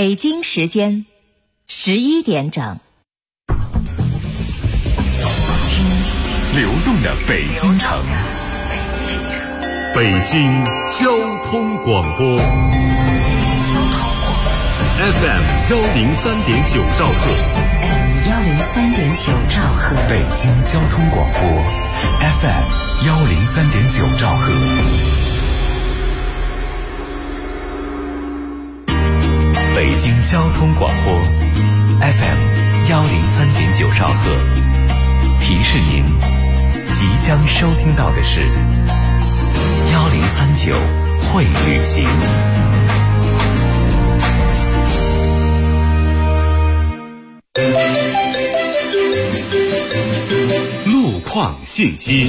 北京时间11点整。 听流动的北京城，北京交通广播 FM 103.9兆赫 103.9兆赫， 北京交通广播 FM 103.9兆赫。北京交通广播 FM 103.9兆赫，提示您即将收听到的是1039会旅行。路况信息。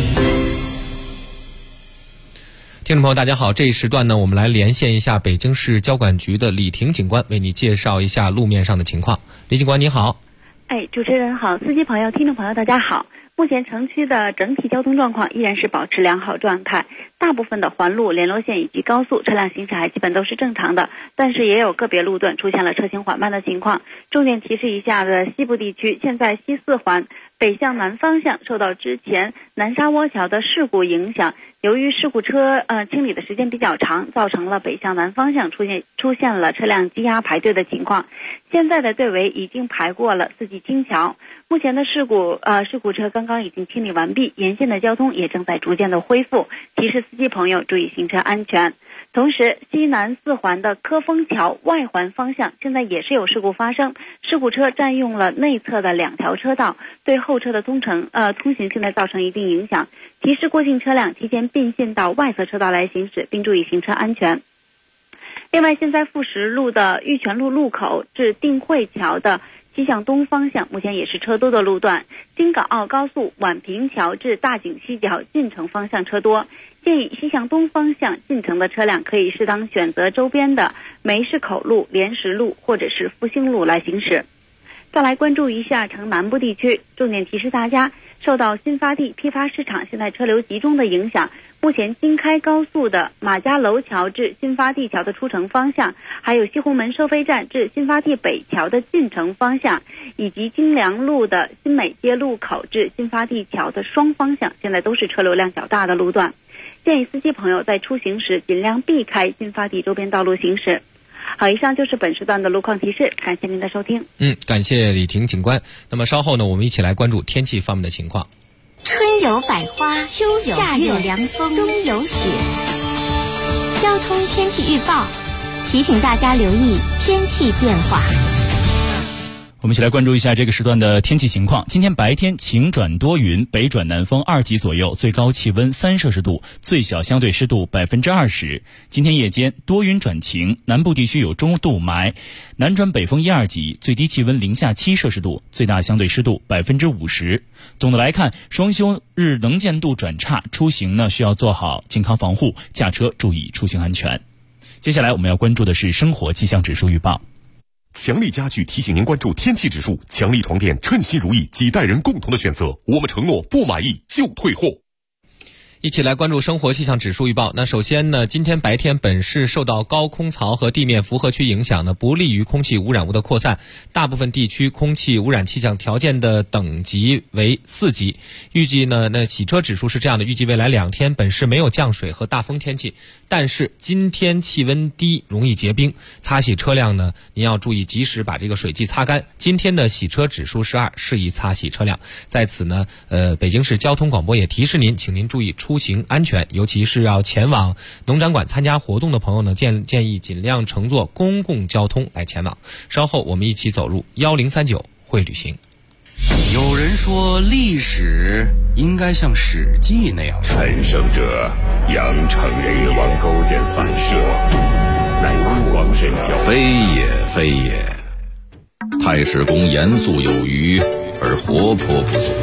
听众朋友大家好，这一时段呢，我们来连线一下北京市交管局的李婷警官，为你介绍一下路面上的情况。李警官你好。 主持人好，司机朋友、听众朋友大家好。目前城区的整体交通状况依然是保持良好状态，大部分的环路、联络线以及高速车辆行驶还基本都是正常的，但是也有个别路段出现了车行缓慢的情况。重点提示一下的西部地区，现在西四环北向南方向受到之前南沙窝桥的事故影响，由于事故车清理的时间比较长，造成了北向南方向出现了车辆积压排队的情况。现在的队尾已经排过了四季青桥，目前的事故车刚刚已经清理完毕，沿线的交通也正在逐渐的恢复，提示司机朋友注意行车安全。同时，西南四环的科丰桥外环方向现在也是有事故发生，事故车占用了内侧的2条车道，对后车的通行现在造成一定影响，提示过境车辆提前并线到外侧车道来行驶，并注意行车安全。另外，现在富实路的玉泉路路口至定慧桥的西向东方向目前也是车多的路段，京港澳高速宛平桥至大井西桥进城方向车多，建议西向东方向进城的车辆可以适当选择周边的梅市口路、莲石路或者是复兴路来行驶。再来关注一下城南部地区，重点提示大家，受到新发地批发市场现在车流集中的影响，目前京开高速的马家楼桥至新发地桥的出城方向，还有西红门收费站至新发地北桥的进城方向，以及京良路的新美街路口至新发地桥的双方向，现在都是车流量较大的路段，建议司机朋友在出行时尽量避开新发地周边道路行驶。好，以上就是本时段的路况提示，感谢您的收听。 感谢李婷警官。那么稍后呢，我们一起来关注天气方面的情况。 春有百花，秋有夏有凉风， 冬有雪。 交通天气预报提醒大家留意天气变化。 我们一起来关注一下这个时段的天气情况。今天白天晴转多云，北转南风2级左右，最高气温3摄氏度，最小相对湿度20%。今天夜间多云转晴，南部地区有中度霾，南转北风1、2级，最低气温零下7摄氏度，最大相对湿度50%。总的来看，双休日能见度转差，出行呢需要做好健康防护，驾车注意出行安全。接下来我们要关注的是生活气象指数预报。 强力家具提醒您关注天气指数，强力床垫称心如意，几代人共同的选择，我们承诺不满意就退货。 一起来关注生活气象指数预报。那首先呢，今天白天本市受到高空槽和地面辐合区影响呢，不利于空气污染物的扩散，大部分地区空气污染气象条件的等级为4级。预计呢，洗车指数是这样的，预计未来2天本市没有降水和大风天气，但是今天气温低，容易结冰，擦洗车辆呢，您要注意及时把这个水迹擦干。今天的洗车指数是2，适宜擦洗车辆。在此呢，北京市交通广播也提示您，请您注意出行安全，尤其是要前往农展馆参加活动的朋友呢，建议尽量乘坐公共交通来前往。稍后我们一起走入1039会旅行。 有人说历史应该像史记那样， 陈胜者扬长人王勾践反射，乃苦光神教， 非也非也。太史公严肃有余，而活泼不足。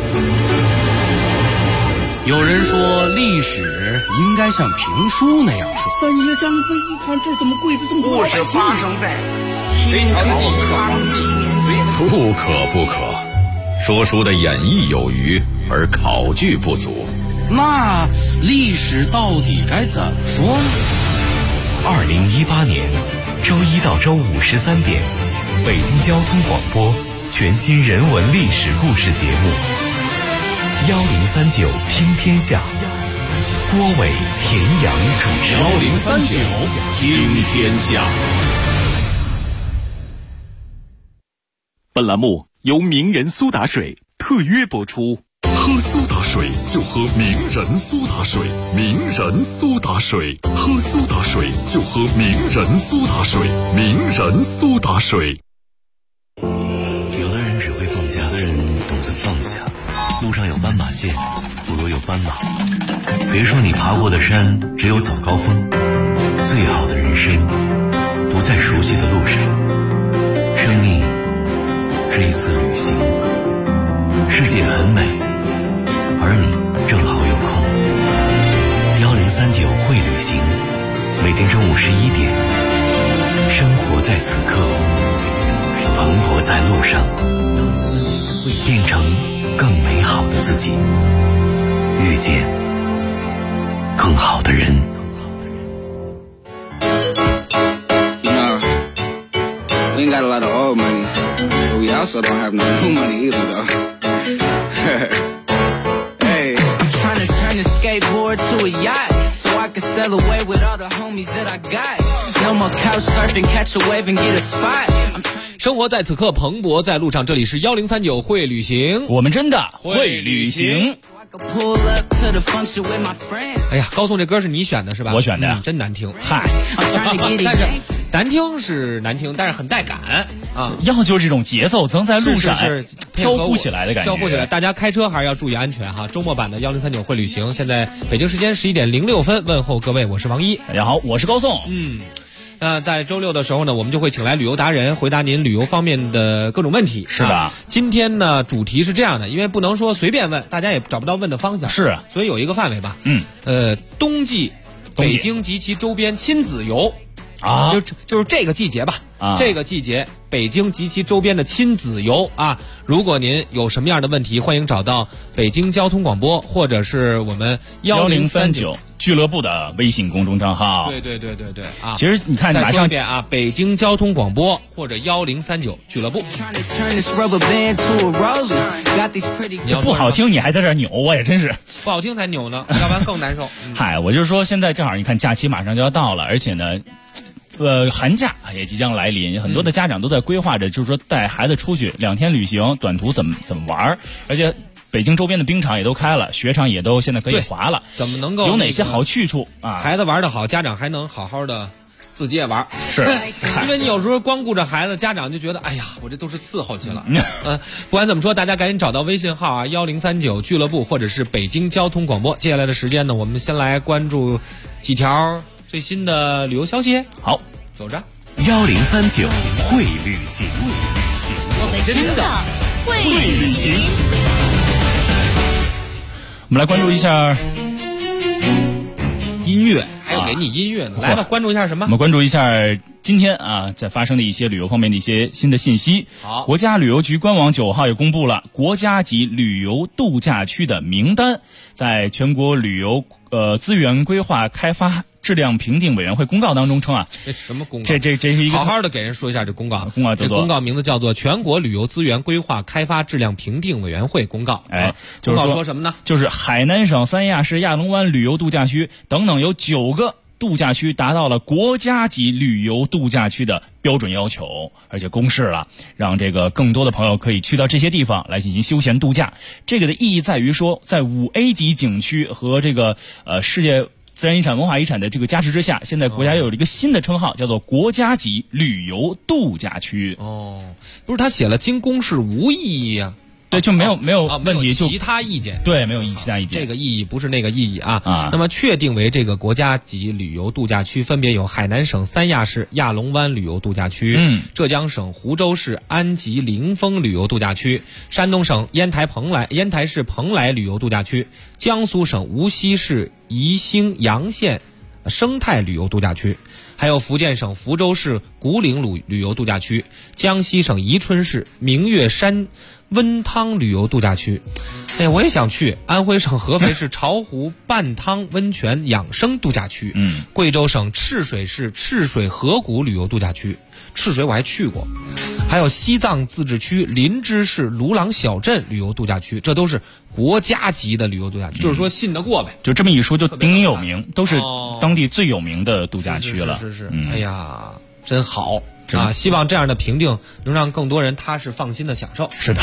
有人说历史应该像评书那样说。 三爷张飞一看这怎么跪着这么多？ 故事发生在隋朝康熙年。 不可，说书的演绎有余，而考据不足。 那历史到底该怎么说呢？ 2018年周一到周五13点， 北京交通广播全新人文历史故事节目1039听天下，郭伟、田阳主持。 1039听天下。 本栏目由名人苏打水特约播出。 喝苏打水就喝名人苏打水，名人苏打水，喝苏打水就喝名人苏打水，名人苏打水。 有的人只会放假，有的人懂得放下。路上有斑马线，不如有斑马。别说你爬过的山只有早高峰，最好的人生不在熟悉的路上。生命是一次旅行，世界很美，而你正好有空。1039会旅行，每天中午11点，生活在此刻，蓬勃在路上，变成更美好的自己，遇见更好的人。 We ain't got a lot of old money, but we also don't have no new money either, though. Hey, I'm trying to turn the skateboard to a yacht, so I can sail away with all the homies that I got. No more couch surfing, catch a wave and get a spot. 生活在此刻，蓬勃在路上。这里是1039会旅行， 我们真的会旅行。 哎呀，高颂这歌是你选的是吧？ 我选的呀， 真难听。 嗨， 但是难听是难听，但是很带感啊！ 要就是这种节奏，能在路上是飘忽起来的感觉。 飘忽起来，大家开车还是要注意安全哈。周末版的1039会旅行，现在北京时间11点06分，问候各位，我是王一。 大家好，我是高颂。 在周六的时候呢，我们就会请来旅游达人回答您旅游方面的各种问题。 是的， 今天呢主题是这样的，因为不能说随便问，大家也找不到问的方向。 是， 所以有一个范围吧。冬季北京及其周边亲子游啊，就是这个季节吧。这个季节北京及其周边的亲子游啊，如果您有什么样的问题，欢迎找到北京交通广播或者是我们 1039俱乐部的微信公众账号。 对啊！ 其实你看， 再说一遍啊，北京交通广播或者1039俱乐部。 你不好听，你还在这扭，我也真是不好听才扭呢，要不然更难受。 嗨，我就是说，现在正好你看假期马上就要到了，而且呢。寒假也即将来临，很多的家长都在规划着，就是说带孩子出去2天旅行，短途怎么玩，而且北京周边的冰场也都开了，雪场也都现在可以滑了， 怎么能够有哪些好去处啊？ 孩子玩得好，家长还能好好的自己也玩， 是因为你有时候光顾着孩子，家长就觉得哎呀，我这都是伺候去了。不管怎么说，大家赶紧找到微信号啊，1039俱乐部或者是北京交通广播。接下来的时间呢，我们先来关注几条最新的旅游消息。 好， 走着。 1039会旅行， 我们真的会旅行。 我们来关注一下音乐，还有给你音乐呢。来吧，关注一下什么？ 我们关注一下今天啊，在发生的一些旅游方面的一些新的信息。 好， 国家旅游局官网9号也公布了国家级旅游度假区的名单，在全国旅游资源规划开发质量评定委员会公告当中称啊， 这什么公告？ 这是一个好好的给人说一下这公告。 这公告名字叫做《全国旅游资源规划开发质量评定委员会公告》。 就是说什么呢？ 就是海南省三亚市亚龙湾旅游度假区等等有9个度假区达到了国家级旅游度假区的标准要求，而且公示了，让这个更多的朋友可以去到这些地方来进行休闲度假。这个的意义在于说，在5A 级景区和这个世界自然遗产文化遗产的这个加持之下，现在国家又有了一个新的称号，叫做国家级旅游度假区。 不是他写了经公示无异议啊。 对，就没有问题，就其他意见。 对，没有其他意见。 这个意义不是那个意义啊。那么确定为这个国家级旅游度假区，分别有海南省三亚市亚龙湾旅游度假区，浙江省湖州市安吉灵峰旅游度假区，山东省烟台市蓬莱旅游度假区，江苏省无锡市宜兴洋县生态旅游度假区，还有福建省福州市古岭旅游度假区，江西省宜春市明月山温汤旅游度假区。 哎，我也想去安徽省合肥市巢湖半汤温泉养生度假区，贵州省赤水市赤水河谷旅游度假区，赤水我还去过，还有西藏自治区林芝市鲁朗小镇旅游度假区，这都是国家级的旅游度假区，就是说信得过呗。 就这么一说，就鼎鼎有名，都是当地最有名的度假区了。 是，哎呀，真好啊！希望这样的评定能让更多人踏实放心的享受。 是的。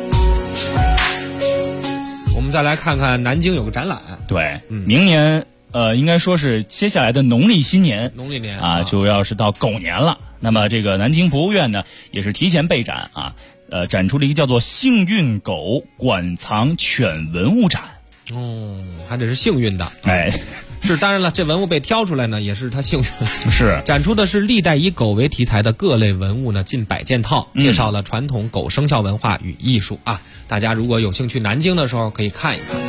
我们再来看看南京有个展览， 对，明年应该说是接下来的农历新年， 农历年啊，就要是到狗年了。那么这个南京博物院呢，也是提前备展啊，展出了一个叫做“幸运狗馆藏犬文物展”。 还得是幸运的， 哎， 是当然了，这文物被挑出来呢，也是它幸运。 是展出的是历代以狗为题材的各类文物呢，近100件套，介绍了传统狗生肖文化与艺术啊。大家如果有兴趣南京的时候，可以看一看。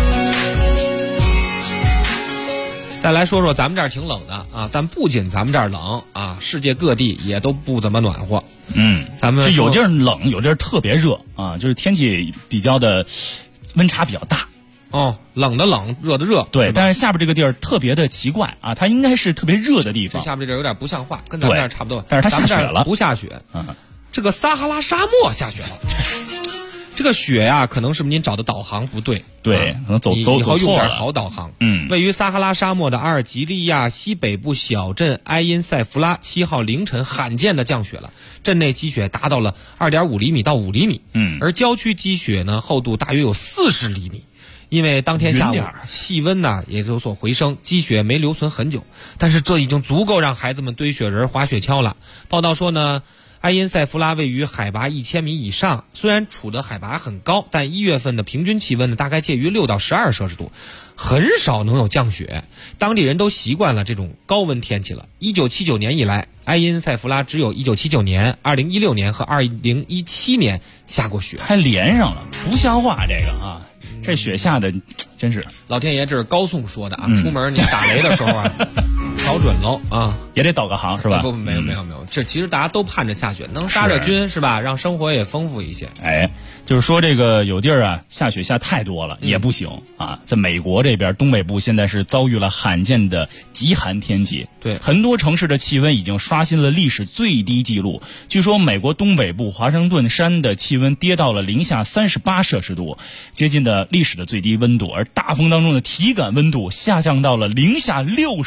再来说说咱们这儿挺冷的啊，但不仅咱们这儿冷啊，世界各地也都不怎么暖和。咱们有地儿冷，有地儿特别热啊，就是天气比较的温差比较大。 冷的冷，热的热。 对，但是下边这个地儿特别的奇怪啊，它应该是特别热的地方。 这下边这地儿有点不像话，跟咱们这儿差不多。 但是它下雪了， 不下雪。这个撒哈拉沙漠下雪了。这个雪呀，可能是您找的导航不对。 对，可能走以后用点错了。 好导航。位于撒哈拉沙漠的阿尔及利亚西北部小镇埃因塞弗拉7号凌晨罕见的降雪了，镇内积雪达到了2.5厘米到5厘米。而郊区积雪呢，厚度大约有40厘米。因为当天下午气温呢也有所回升，积雪没留存很久，但是这已经足够让孩子们堆雪人、滑雪橇了。报道说呢，埃因塞弗拉位于海拔1000米以上，虽然处的海拔很高，但1月份的平均气温呢大概介于6到12摄氏度，很少能有降雪。当地人都习惯了这种高温天气了。1979年以来，埃因塞弗拉只有1979年、2016年和2017年下过雪， 还连上了，不像话这个啊！这雪下的真是老天爷，这是高颂说的啊！出门你打雷的时候啊，瞧准喽啊， 也得导个航是吧？ 不，没有，这其实大家都盼着下雪，能杀着菌是吧？让生活也丰富一些。 哎，就是说这个有地儿啊，下雪下太多了也不行啊。在美国这边东北部现在是遭遇了罕见的极寒天气， 对， 很多城市的气温已经刷新了历史最低纪录。据说美国东北部华盛顿山的气温跌到了零下38摄氏度，接近的历史的最低温度，而大风当中的体感温度下降到了零下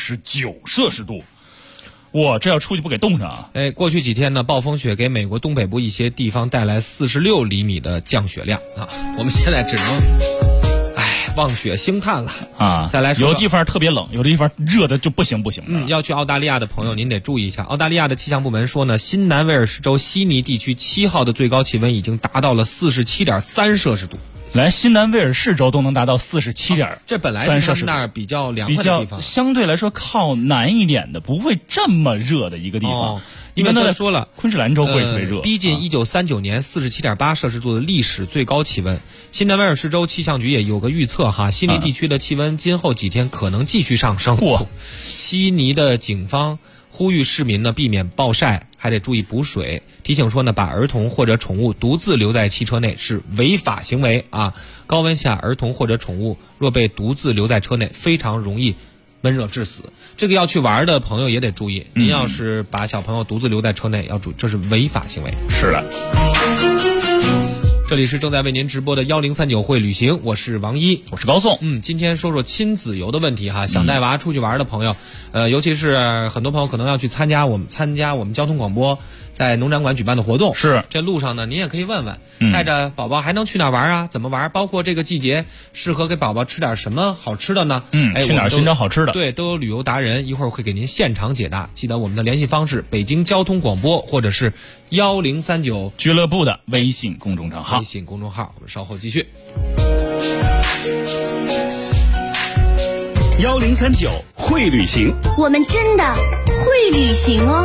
69摄氏度。哇，这要出去不给冻上啊！ 哎，过去几天呢，暴风雪给美国东北部一些地方带来46厘米的降雪量啊，我们现在只能望雪兴叹了啊！ 再来说， 有的地方特别冷，有的地方热的就不行了。 要去澳大利亚的朋友，您得注意一下。澳大利亚的气象部门说呢，新南威尔士州悉尼地区7号的最高气温已经达到了47.3摄氏度。 来，新南威尔士州都能达到47.3 这本来是他们那儿比较凉快的地方， 相对来说靠南一点的，不会这么热的一个地方。 因为他说了， 昆士兰州会特别热， 逼近1939年47.8摄氏度的历史最高气温。新南威尔士州气象局也有个预测哈，悉尼地区的气温今后几天可能继续上升。悉尼的警方呼吁市民呢避免暴晒，还得注意补水。提醒说呢，把儿童或者宠物独自留在汽车内是违法行为啊！高温下，儿童或者宠物若被独自留在车内，非常容易闷热致死。这个要去玩的朋友也得注意，您要是把小朋友独自留在车内，要注意，这是违法行为。 是的。 这里是正在为您直播的1039会旅行，我是王一， 我是高颂。 今天说说亲子游的问题哈，想带娃出去玩的朋友，尤其是很多朋友可能要去参加我们交通广播在农展馆举办的活动。 是， 这路上呢，您也可以问问，带着宝宝还能去哪儿玩啊？怎么玩？包括这个季节适合给宝宝吃点什么好吃的呢？ 去哪儿寻找好吃的？ 对，都有旅游达人，一会儿会给您现场解答。记得我们的联系方式：北京交通广播或者是1039 俱乐部的微信公众账号。 微信公众号，我们稍后继续。 1039会旅行， 我们真的会旅行哦。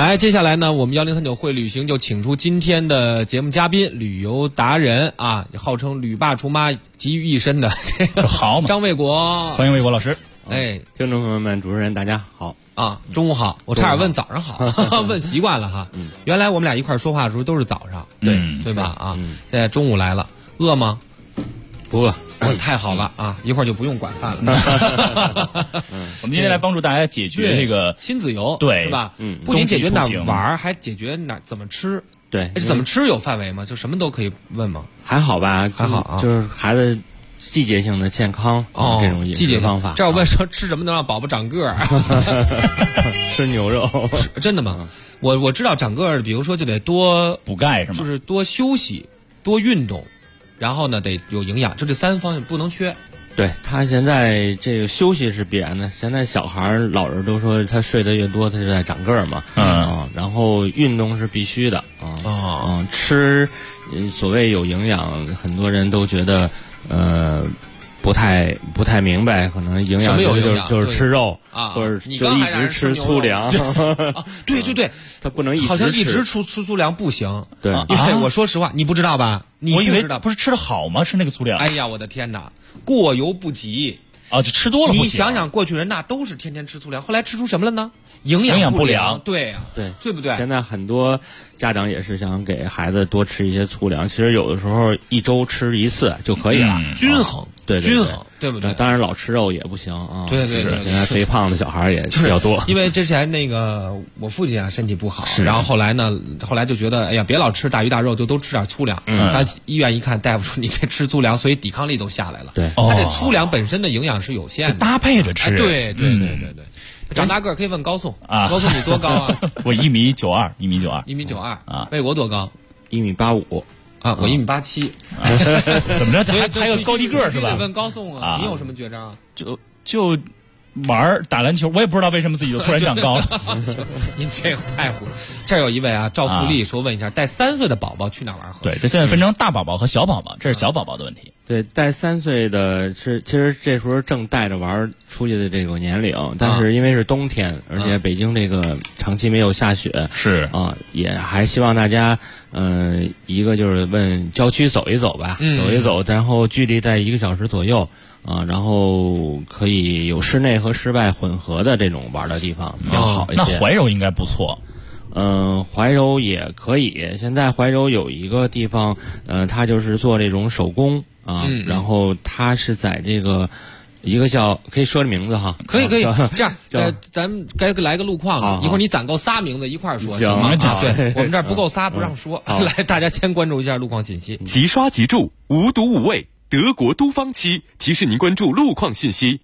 来，接下来呢，我们1039会旅行就请出今天的节目嘉宾，旅游达人啊，号称旅霸除妈集于一身的这个好嘛， 张卫国， 欢迎卫国老师。 哎， 听众朋友们，主持人大家好啊，中午好，我差点问早上好，问习惯了哈。原来我们俩一块说话的时候都是早上，对吧？啊，现在中午来了，饿吗？ 不饿。 太好了啊！一会儿就不用管饭了。 我们今天来帮助大家解决这个亲子游， 对， 是吧？不仅解决哪玩，还解决哪怎么吃。 对， 怎么吃有范围吗？就什么都可以问吗？ 还好吧， 还好啊， 就是孩子季节性的健康这种饮食方法。 这我问说吃什么能让宝宝长个儿？ 吃牛肉， 真的吗？我知道长个儿，比如说就得多补钙是吗？ 就是多休息，多运动。然后呢，得有营养，就这3方面不能缺。 对，他现在这个休息是必然的。现在小孩老人都说他睡得越多，他就在长个儿嘛。然后运动是必须的吃所谓有营养，很多人都觉得不太明白，可能营养就是吃肉啊， 或者就一直吃粗粮。 对对对， 他不能好像一直吃粗粮不行。 对， 因为我说实话，你不知道吧？ 我以为不是吃的好吗？吃那个粗粮。 哎呀，我的天哪，过犹不及啊！就吃多了不行。 你想想，过去人那都是天天吃粗粮，后来吃出什么了呢？营养不良。对呀，对不对？ 现在很多家长也是想给孩子多吃一些粗粮，其实有的时候1周吃1次就可以了， 均衡。 对， 均衡，对不对？ 当然老吃肉也不行啊。 对， 现在肥胖的小孩也比较多。 因为之前那个我父亲啊身体不好，然后后来就觉得哎呀别老吃大鱼大肉，就都吃点粗粮。他医院一看，大夫说你这吃粗粮，所以抵抗力都下来了。 对， 他这粗粮本身的营养是有限的， 搭配着吃。 对。长大个儿可以问高颂啊， 高颂你多高啊？ 我1.92米，1.92米啊。卫国多高 ？1.85米。 啊，我1.87米。 怎么着？还有高低个是吧？ 得问高颂啊，你有什么绝招？ 就玩打篮球，我也不知道为什么自己就突然长高了。 您这个太虎。这儿有一位啊，赵富丽说问一下，带3岁的宝宝去哪玩合适？ 对，这现在分成大宝宝和小宝宝，这是小宝宝的问题。 对，带3岁的其实这时候正带着玩出去的这个年龄，但是因为是冬天，而且北京这个长期没有下雪， 是啊，也还希望大家一个就是问郊区走一走吧，走一走，然后距离在1个小时左右啊，然后可以有室内和室外混合的这种玩的地方比较好一些。 那怀柔应该不错。 怀柔也可以。现在怀柔有一个地方，它就是做这种手工啊，然后它是在这个一个叫可以说这名字哈， 可以这样，咱们该来个路况，一会儿你攒够仨名字一块儿说， 行吗？对，我们这儿不够仨不让说。来，大家先关注一下路况信息。 即刷即住，无毒无味，德国都芳漆提示您关注路况信息。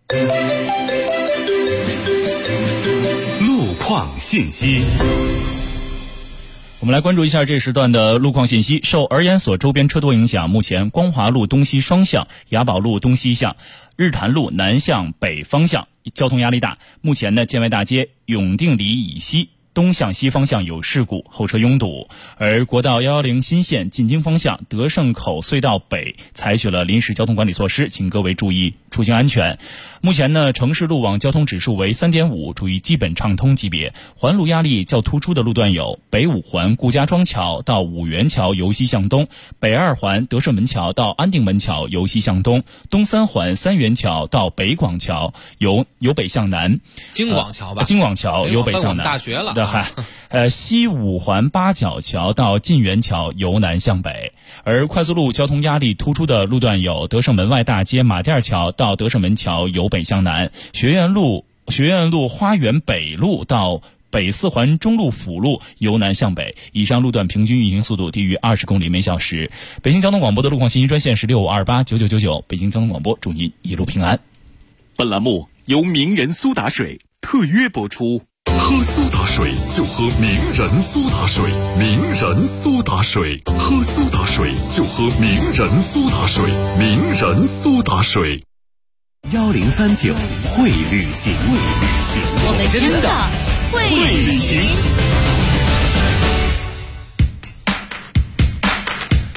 路况信息。 我们来关注一下这时段的路况信息。受儿研所周边车多影响，目前光华路东西双向、雅宝路东西向、日坛路南向北方向交通压力大。目前呢，建外大街永定里以西东向西方向有事故，后车拥堵。而国道110新线进京方向德胜口隧道北采取了临时交通管理措施，请各位注意出行安全。目前呢，城市路网交通指数为 3.5， 处于基本畅通级别。环路压力较突出的路段有北五环顾家庄桥到五元桥由西向东，北二环德胜门桥到安定门桥由西向东，东三环三元桥到北广桥由北向南， 京广桥吧， 京广桥由北向南。 大学了。 西五环八角桥到晋源桥由南向北。而快速路交通压力突出的路段有德胜门外大街马甸桥到德胜门桥由北向南，学院路花园北路到北四环中路辅路由南向北，以上路段平均运行速度低于20公里每小时。北京交通广播的路况信息专线是65289999，北京交通广播祝您一路平安。 本栏目由名人苏打水特约播出。喝苏打水就喝名人苏打水，名人苏打水，喝苏打水就喝名人苏打水，名人苏打水。 1039会旅行， 我们真的会旅行。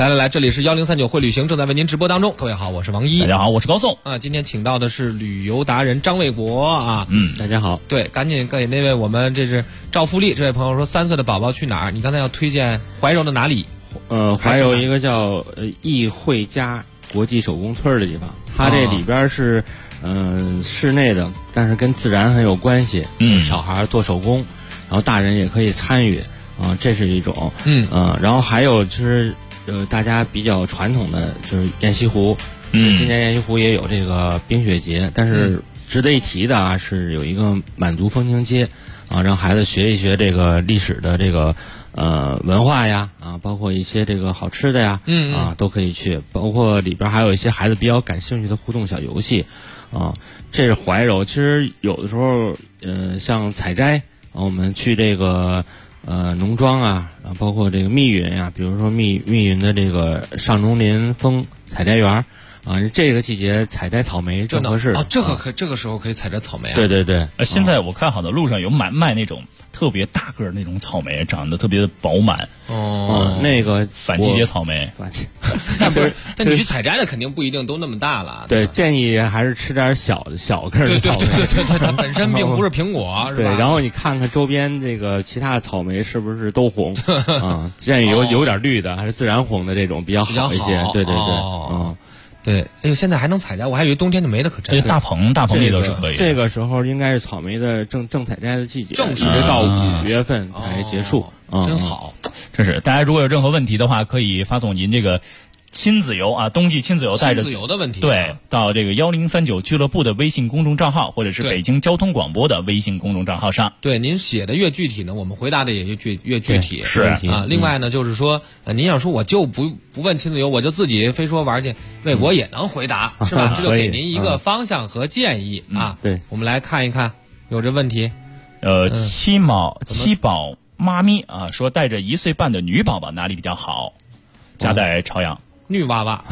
来，这里是1039会旅行正在为您直播当中。各位好，我是王一。 大家好，我是高颂。 今天请到的是旅游达人张卫国啊。 大家好。 对，赶紧给那位我们这是赵富丽这位朋友说3岁的宝宝去哪儿？你刚才要推荐怀柔的哪里？ 怀柔一个叫易惠家国际手工村的地方，它这里边是室内的，但是跟自然很有关系。小孩做手工，然后大人也可以参与这是一种。然后还有就是大家比较传统的就是雁西湖。今年雁西湖也有这个冰雪节，但是值得一提的啊，是有一个满族风情街让孩子学一学这个历史的这个文化呀包括一些这个好吃的呀都可以去，包括里边还有一些孩子比较感兴趣的互动小游戏这是怀柔。其实有的时候像采摘我们去这个农庄包括这个密云比如说密云的这个上农林峰采摘园这个季节采摘草莓正合适。 这个时候可以采摘草莓啊。 对。 现在我看好的路上有卖那种特别大个那种草莓，长得特别的饱满。 那个反季节草莓。 但你去采摘的肯定不一定都那么大了。 对，建议还是吃点小个的草莓。 对，它本身并不是苹果，是吧？ 对，然后你看看周边这个其他的草莓是不是都红建议有点绿的，还是自然红的这种比较好一些。对。 对，哎呦，现在还能采摘，我还以为冬天就没得可摘。 大棚里都是可以。 这个时候应该是草莓的正采摘的季节， 正是到5月份才结束。 真好。 真是，大家如果有任何问题的话，可以发送您这个亲子游冬季亲子游带着亲子游的问题对到这个1039俱乐部的微信公众账号，或者是北京交通广播的微信公众账号上。 对，您写的越具体呢，我们回答的也越具体。 是另外呢，就是说您要说我就不问亲子游，我就自己非说玩去，卫国也能回答，是吧？这就给您一个方向和建议对， 我们来看一看有这问题。 七宝妈咪说带着1岁半的女宝宝哪里比较好？家在朝阳。 女娃娃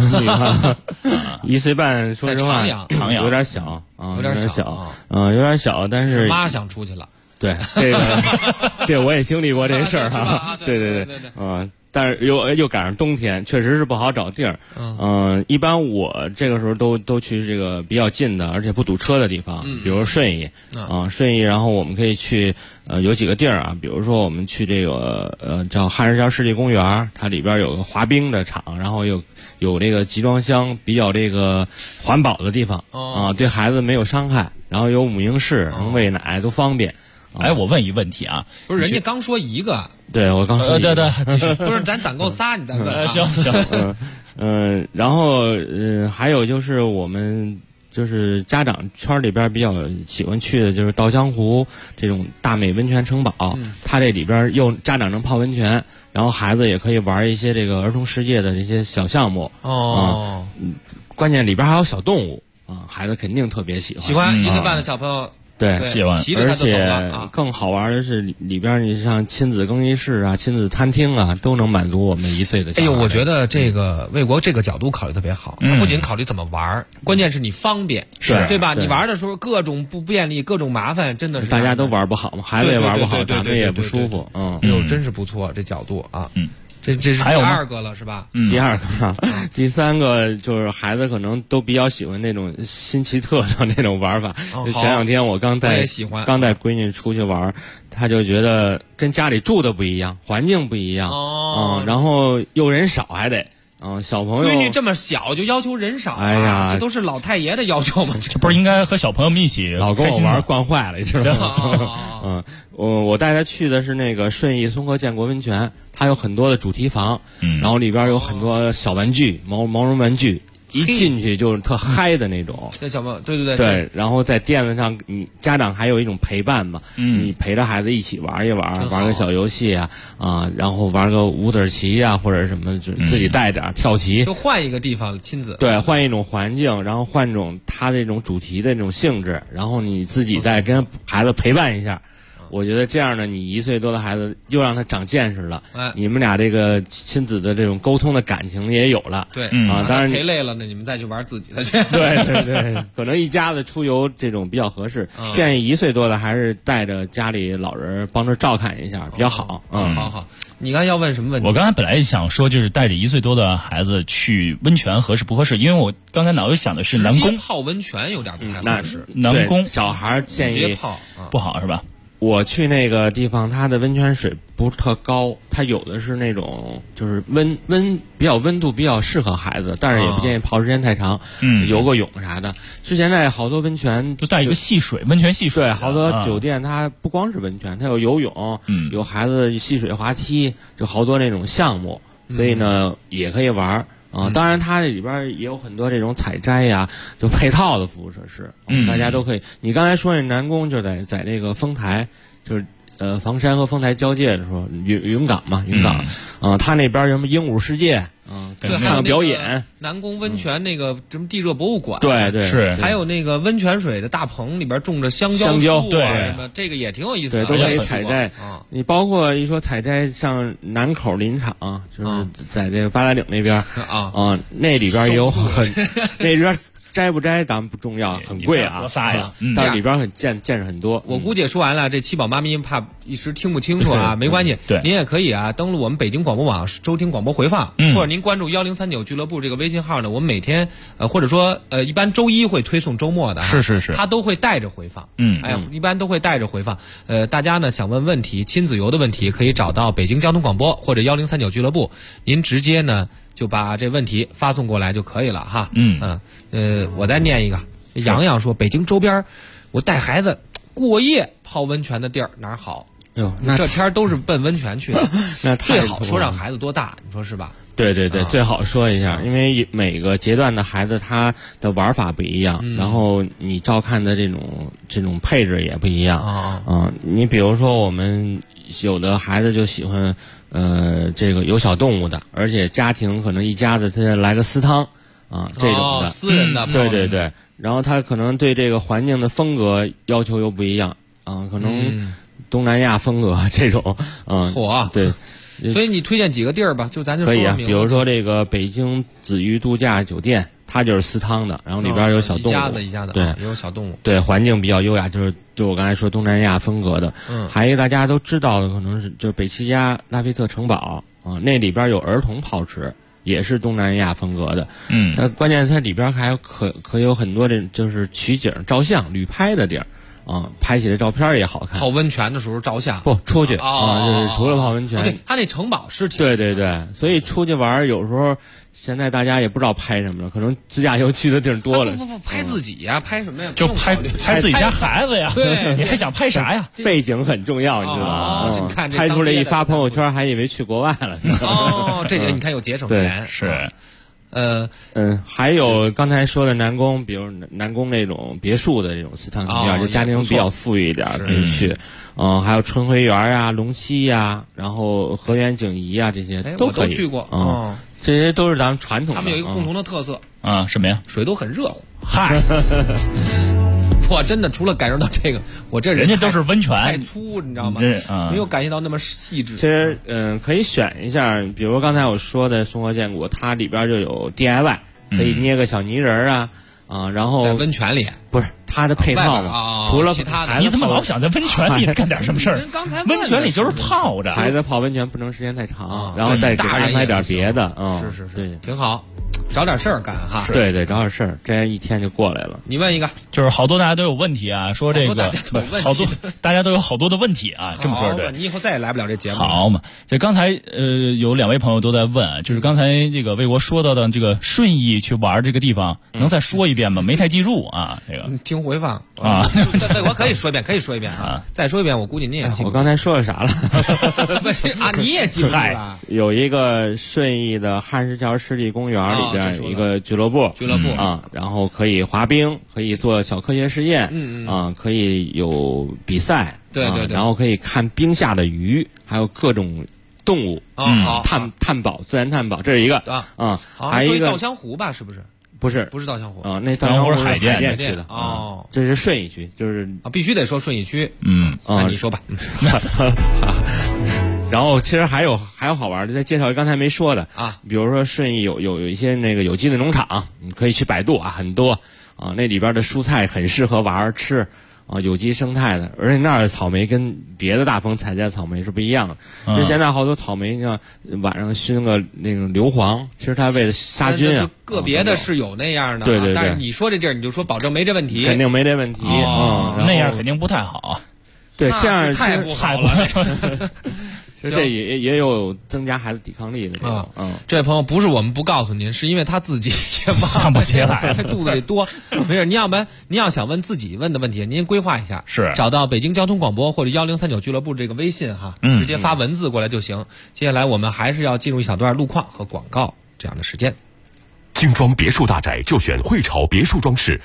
，1岁半，说实话， 长阳有点小有点小， 有点小，但是妈想出去了。 对，这我也经历过这事儿对，但是又赶上冬天，确实是不好找地儿。一般我这个时候都去这个比较近的，而且不堵车的地方，比如顺义顺义，然后我们可以去有几个地儿比如说我们去这个叫汉石桥湿地公园，它里边有个滑冰的场，然后有这个集装箱，比较这个环保的地方对孩子没有伤害，然后有母婴室，能喂奶都方便。 我问一问题不是人家刚说一个， 对我刚说一个， 对，继续， 不是咱攒够仨，你再问。 行， 然后还有就是我们就是家长圈里边比较喜欢去的就是稻香湖这种大美温泉城堡，它这里边又家长能泡温泉，然后孩子也可以玩一些这个儿童世界的这些小项目关键里边还有小动物孩子肯定特别喜欢 1岁半的小朋友。 对， 喜欢， 而且更好玩的是里边你像亲子更衣室亲子餐厅都能满足我们1岁的小孩。 我觉得这个卫国这个角度考虑特别好，他不仅考虑怎么玩，关键是你方便，对吧？你玩的时候各种不便利，各种麻烦，真的是大家都玩不好嘛，孩子也玩不好，咱们也不舒服。 真是不错，这角度这是第2个了是吧？ 第2个，第3个就是孩子可能都比较喜欢那种新奇特的那种玩法。前2天我刚带闺女出去玩，她就觉得跟家里住的不一样，环境不一样然后又人少还得。小朋友闺女这么小就要求人少哎呀， 这都是老太爷的要求吗？ 这不是应该和小朋友们一起老跟我玩惯坏了，你知道吗？我带他去的是那个顺义松河建国温泉，它有很多的主题房，然后里边有很多小玩具，毛绒玩具。一进去就是特嗨的那种， 那小朋友，对， 然后在垫子上，你家长还有一种陪伴嘛，你陪着孩子一起玩一玩，玩个小游戏然后玩个五子棋或者什么，就自己带点跳棋， 就换一个地方亲子， 对，换一种环境，然后换种他这种主题的那种性质，然后你自己再跟孩子陪伴一下。 我觉得这样呢，你1岁多的孩子又让他长见识了，你们俩这个亲子的这种沟通的感情也有了。 对， 当然陪累了呢，你们再去玩自己的去。 对，可能一家子出游这种比较合适。建议1岁多的还是带着家里老人帮着照看一下比较好。 好。你刚才要问什么问题？ 我刚才本来想说，就是带着1岁多的孩子去温泉合适不合适？因为我刚才脑子想的是南宫泡温泉有点不太合适。 南宫小孩建议泡不好是吧？ 我去那个地方，它的温泉水不是特高，它有的是那种就是温度比较适合孩子，但是也不建议泡时间太长，游个泳啥的。之前在好多温泉就带一个戏水，温泉戏水， 对，好多酒店它不光是温泉，它有游泳，有孩子戏水滑梯，就好多那种项目，所以呢也可以玩。当然它这里边也有很多这种采摘呀，就配套的服务设施，大家都可以。你刚才说那南宫就在那个丰台，就是房山和丰台交界的时候，云港，它那边有什么鹦鹉世界， 对， 看个表演。 南宫温泉那个什么地热博物馆， 对， 是， 还有那个温泉水的大棚里边种着香蕉，对，这个也挺有意思的， 对，都可以采摘。你包括一说采摘，像南口林场，就是在这个八达岭那边那里边有那里边。摘不摘当然不重要，很贵啊，但是里边很见识很多。 我估计说完了，这七宝妈咪怕一时听不清楚啊，没关系， 对， 您也可以登录我们北京广播网收听广播回放，或者您关注1039俱乐部这个微信号呢，我们每天或者说一般周一会推送周末的， 是， 他都会带着回放，一般都会带着回放。大家呢想问问题，亲子游的问题，可以找到北京交通广播或者1039俱乐部，您直接呢就把这问题发送过来就可以了哈。我再念一个，洋洋说北京周边我带孩子过夜泡温泉的地儿哪儿好？ 那这天都是奔温泉去的， 那最好说让孩子多大，你说是吧？ 对，最好说一下，因为每个阶段的孩子他的玩法不一样，然后你照看的这种配置也不一样。你比如说我们有的孩子就喜欢这个有小动物的，而且家庭可能一家子他来个私汤这种的私人的， 对，然后他可能对这个环境的风格要求又不一样可能东南亚风格这种对。 所以你推荐几个地儿吧，就咱就说可以啊，比如说这个北京紫玉度假酒店，它就是私汤的，然后里边有小动物， 一家子对， 也有小动物， 对，环境比较优雅，就我刚才说东南亚风格的。还有一个大家都知道的，可能是就是北齐家拉菲特城堡那里边有儿童泡池，也是东南亚风格的。它关键它里边还有可有很多的就是取景照相旅拍的地儿。拍起来照片也好看。 泡温泉的时候照相不出去就是除了泡温泉， 对，他那城堡是挺对，所以出去玩有时候现在大家也不知道拍什么了，可能自驾游去的地儿多了。 不拍自己呀，拍什么呀？ 就拍自己家孩子呀。 对， 你还想拍啥呀？ 背景很重要，你知道吗？ 看拍出来一发朋友圈，还以为去国外了。 这点你看又节省钱。 是。 还有刚才说的南宫，比如南宫那种别墅的这种私汤景点，就家庭比较富裕一点可以去。还有春晖园啊、龙溪呀，然后河源景怡啊，这些都可以。 我都去过。 这些都是咱们传统的。 他们有一个共同的特色什么呀？ 水都很热乎。 嗨。 我真的除了感受到这个，我这人家都是温泉太粗，你知道吗？没有感觉到那么细致。 其实可以选一下，比如刚才我说的松河建国，它里边就有 DIY，可以捏个小泥人然后在温泉里不是它的配套嘛？除了其他的， 你怎么老想在温泉里干点什么事儿？温泉里就是泡着， 孩子泡温泉不能时间太长，然后再给他安排点别的。 是， 对， 挺好。找点事儿干哈？ 对，找点事儿，这样一天就过来了。 你问一个， 就是好多大家都有问题啊，说这个好多大家都有好多的问题啊，这么说对。 你以后再也来不了这节目。 好嘛，就刚才有2位朋友都在问，就是刚才这个为国说到的这个顺义去玩这个地方，能再说一遍吗？没太记住啊，这个听回放啊，我可以说一遍啊，再说一遍，我估计你也记不住。 我刚才说了啥了？ 你也记不住了。 有一个顺义的汉石桥湿地公园里边一个俱乐部然后可以滑冰，可以做小科学实验，可以有比赛， 对， 然后可以看冰下的鱼，还有各种动物，探宝，自然探宝，这是一个还有一个稻香湖吧？是不是？ 不是稻香湖那稻香湖是海淀去的这是顺义区，就是必须得说顺义区。那你说吧。 然后其实还有好玩的，再介绍刚才没说的比如说顺义有一些那个有机的农场，你可以去百度很多那里边的蔬菜很适合玩吃有机生态的，而且那儿的草莓跟别的大棚采摘的草莓是不一样的。就现在好多草莓像晚上熏个那个硫磺，其实它为了杀菌个别的是有那样的， 对， 但是你说这地儿你就说保证没这问题， 肯定没这问题那样肯定不太好。 对，这样太不好了。 其实这也有增加孩子抵抗力的这位朋友不是我们不告诉您，是因为他自己也想不起来， 肚子里多。没事，您要想问自己问的问题，您规划一下， 是找到北京交通广播或者1039俱乐部这个微信直接发文字过来就行。接下来我们还是要进入一小段路况和广告这样的时间。 精装别墅大宅就选汇潮别墅装饰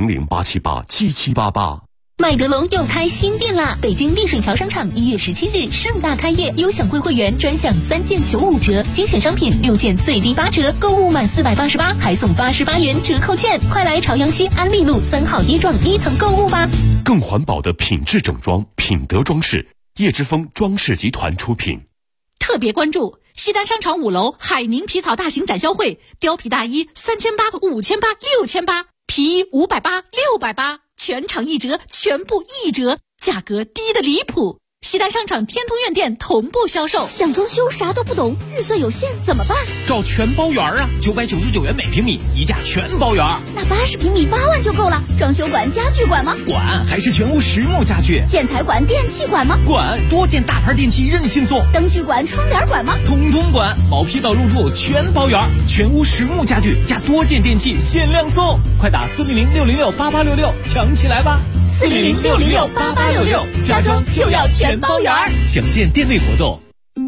，400-878-7788。 麦德龙又开新店啦！北京丽水桥商场1月17日盛大开业，优享会员专享3件95折，精选商品6件最低8折，购物满488还送88元折扣券，快来朝阳区安利路3号椰撞1层购物吧！ 更环保的品质整装，品德装饰，叶之峰装饰集团出品。 特别关注西单商场5楼海宁皮草大型展销会，貂皮大衣3800、5800、6800，皮衣580、680。全场1折，全部1折，价格低的离谱。西单商场天通苑店同步销售。 想装修啥都不懂，预算有限怎么办？ 找全包园999元每平米，一价全包园。 那80平米8万就够了。装修管、家具管吗？ 管，还是全屋实木家具。 建材管、电器管吗？ 管，多件大牌电器任性送。 灯具管、窗帘管吗？ 通通管，毛坯到入住全包园，全屋实木家具加多件电器限量送，快打400-606-8866抢起来吧 ！400-606-8866，家装就要全包圆。 详见店内活动。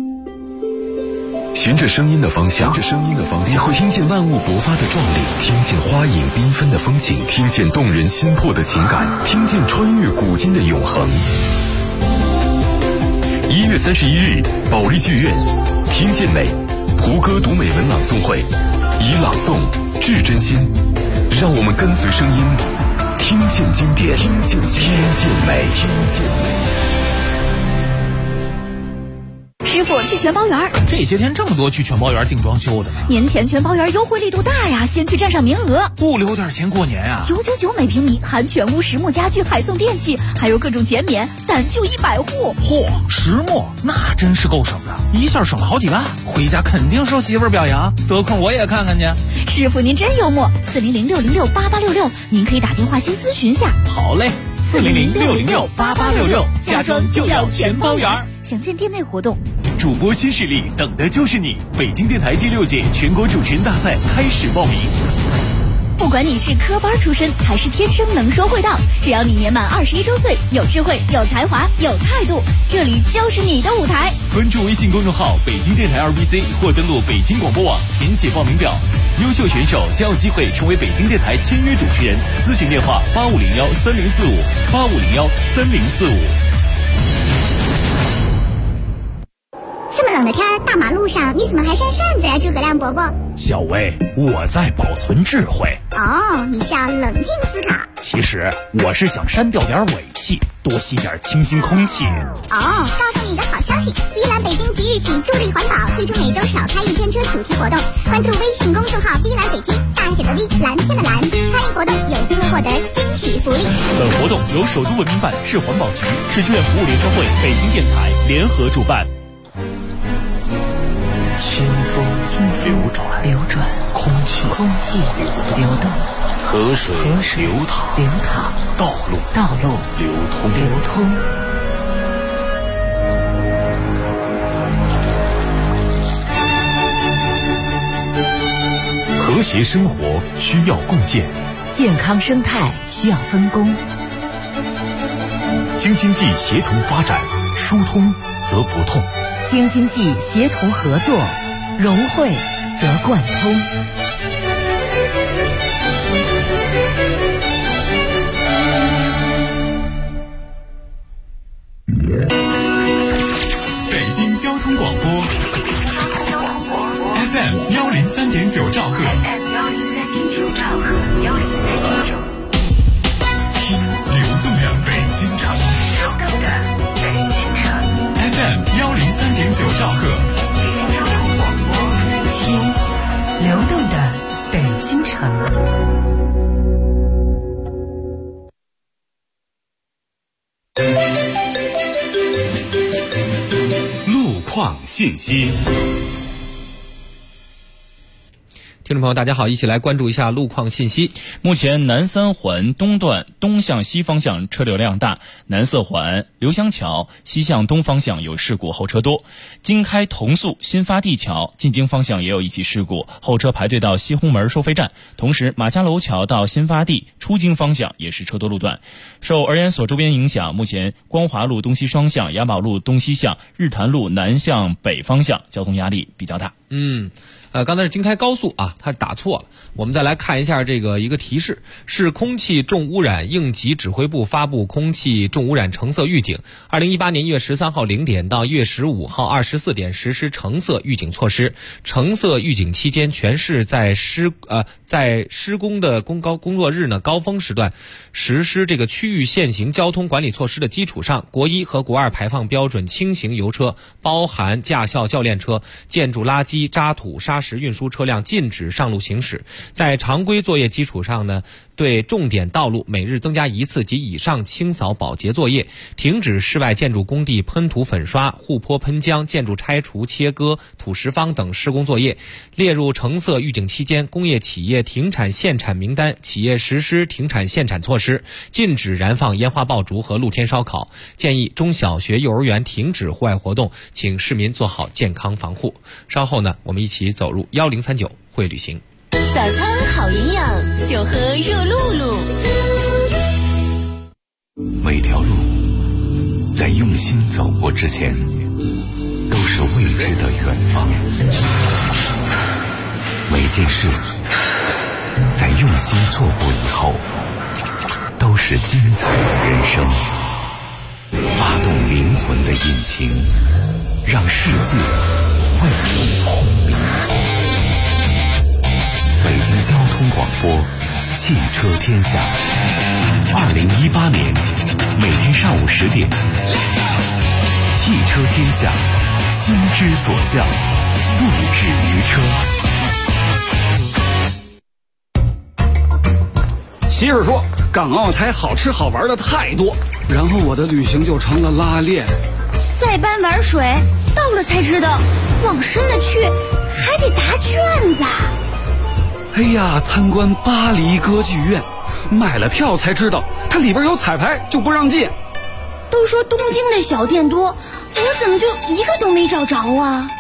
循着声音的方向，你会听见万物勃发的壮丽，听见花影缤纷的风景，听见动人心魄的情感，听见穿越古今的永恒。1月31日，保利剧院，听见美，胡歌读美文朗诵会，以朗诵致真心，让我们跟随声音，听见经典，听见美。 师傅去全包园。 这些天这么多去全包园订装修的呢。 年前全包园优惠力度大呀，先去占上名额。 不留点钱过年啊 ？999每平米，含全屋实木家具，还送电器，还有各种减免，但就100户。 嚯，实木那真是够省的，一下省了好几万，回家肯定受媳妇儿表扬，得空我也看看去。 师傅您真幽默，400-606-8866，您可以打电话先咨询下。 好嘞，400-606-8866，家装就要全包园。 详见店内活动。 主播新势力，等的就是你！北京电台第6届全国主持人大赛开始报名。 不管你是科班出身还是天生能说会道，只要你年满21周岁，有智慧、有才华、有态度，这里就是你的舞台。 关注微信公众号北京电台2BC 或登录北京广播网填写报名表，优秀选手将有机会成为北京电台签约主持人。咨询电话8501-3045，8501-3045。 这么冷的天，大马路上你怎么还扇扇子呀，诸葛亮伯伯？ 小薇，我在保存智慧。 哦，你是要冷静思考。 其实我是想删掉点尾气，多吸点清新空气。 哦，告诉你一个好消息，碧蓝北京即日起助力环保，推出每周少开1天车主题活动。关注微信公众号碧蓝北京，大写的 V， 蓝天的蓝，参与活动有机会获得惊喜福利。 本活动由首都文明办、市环保局、市志愿服务联合会、北京电台联合主办。 清风流转，空气流动，河水流淌，道路流通。 和谐生活需要共建， 健康生态需要分工。 京津冀协同发展，疏通则不痛。 京津冀协同合作，融汇则贯通。 北京交通广播 FM 103.9兆赫，听京城，流动的北京城。FM 103.9兆赫， 北京交通广播，听流动的北京城。 路况信息。 听众朋友大家好，一起来关注一下路况信息。 目前南三环东段东向西方向车流量大，南四环刘湘桥西向东方向有事故，后车多。京开同速新发地桥进京方向也有一起事故，后车排队到西红门收费站。同时马家楼桥到新发地出京方向也是车多路段。受儿研所周边影响，目前光华路东西双向、雅宝路东西向、日坛路南向北方向交通压力比较大。 刚才是京开高速啊，它打错了。我们再来看一下这个一个提示，是空气重污染应急指挥部发布空气重污染橙色预警。2018年1月13号0点到1月15号24点实施橙色预警措施。橙色预警期间，全市在施工的工作日呢高峰时段，实施这个区域限行交通管理措施的基础上，国1和国2排放标准轻型油车，包含驾校教练车、建筑垃圾、渣土、砂石运输车辆禁止上路行驶。在常规作业基础上呢，对重点道路每日增加1次及以上清扫保洁作业，停止室外建筑工地喷涂粉刷、护坡喷浆、建筑拆除切割、土石方等施工作业。列入橙色预警期间工业企业停产限产名单，企业实施停产限产措施，禁止燃放烟花爆竹和露天烧烤。建议中小学幼儿园停止户外活动，请市民做好健康防护。稍后呢，我们一起走入1039会旅行。 早餐好营养，就喝热露露。 每条路在用心走过之前，都是未知的远方。每件事在用心做过以后，都是精彩的人生。发动灵魂的引擎，让世界为你轰鸣。北京交通广播，汽车天下。2018年每天上午10点，汽车天下，心之所向，不止于车。 媳妇说港澳台好吃好玩的太多，然后我的旅行就成了拉练。 塞班玩水，到了才知道，往深了去还得答卷子。 哎呀，参观巴黎歌剧院，买了票才知道它里边有彩排，就不让进。 都说东京的小店多，我怎么就一个都没找着啊？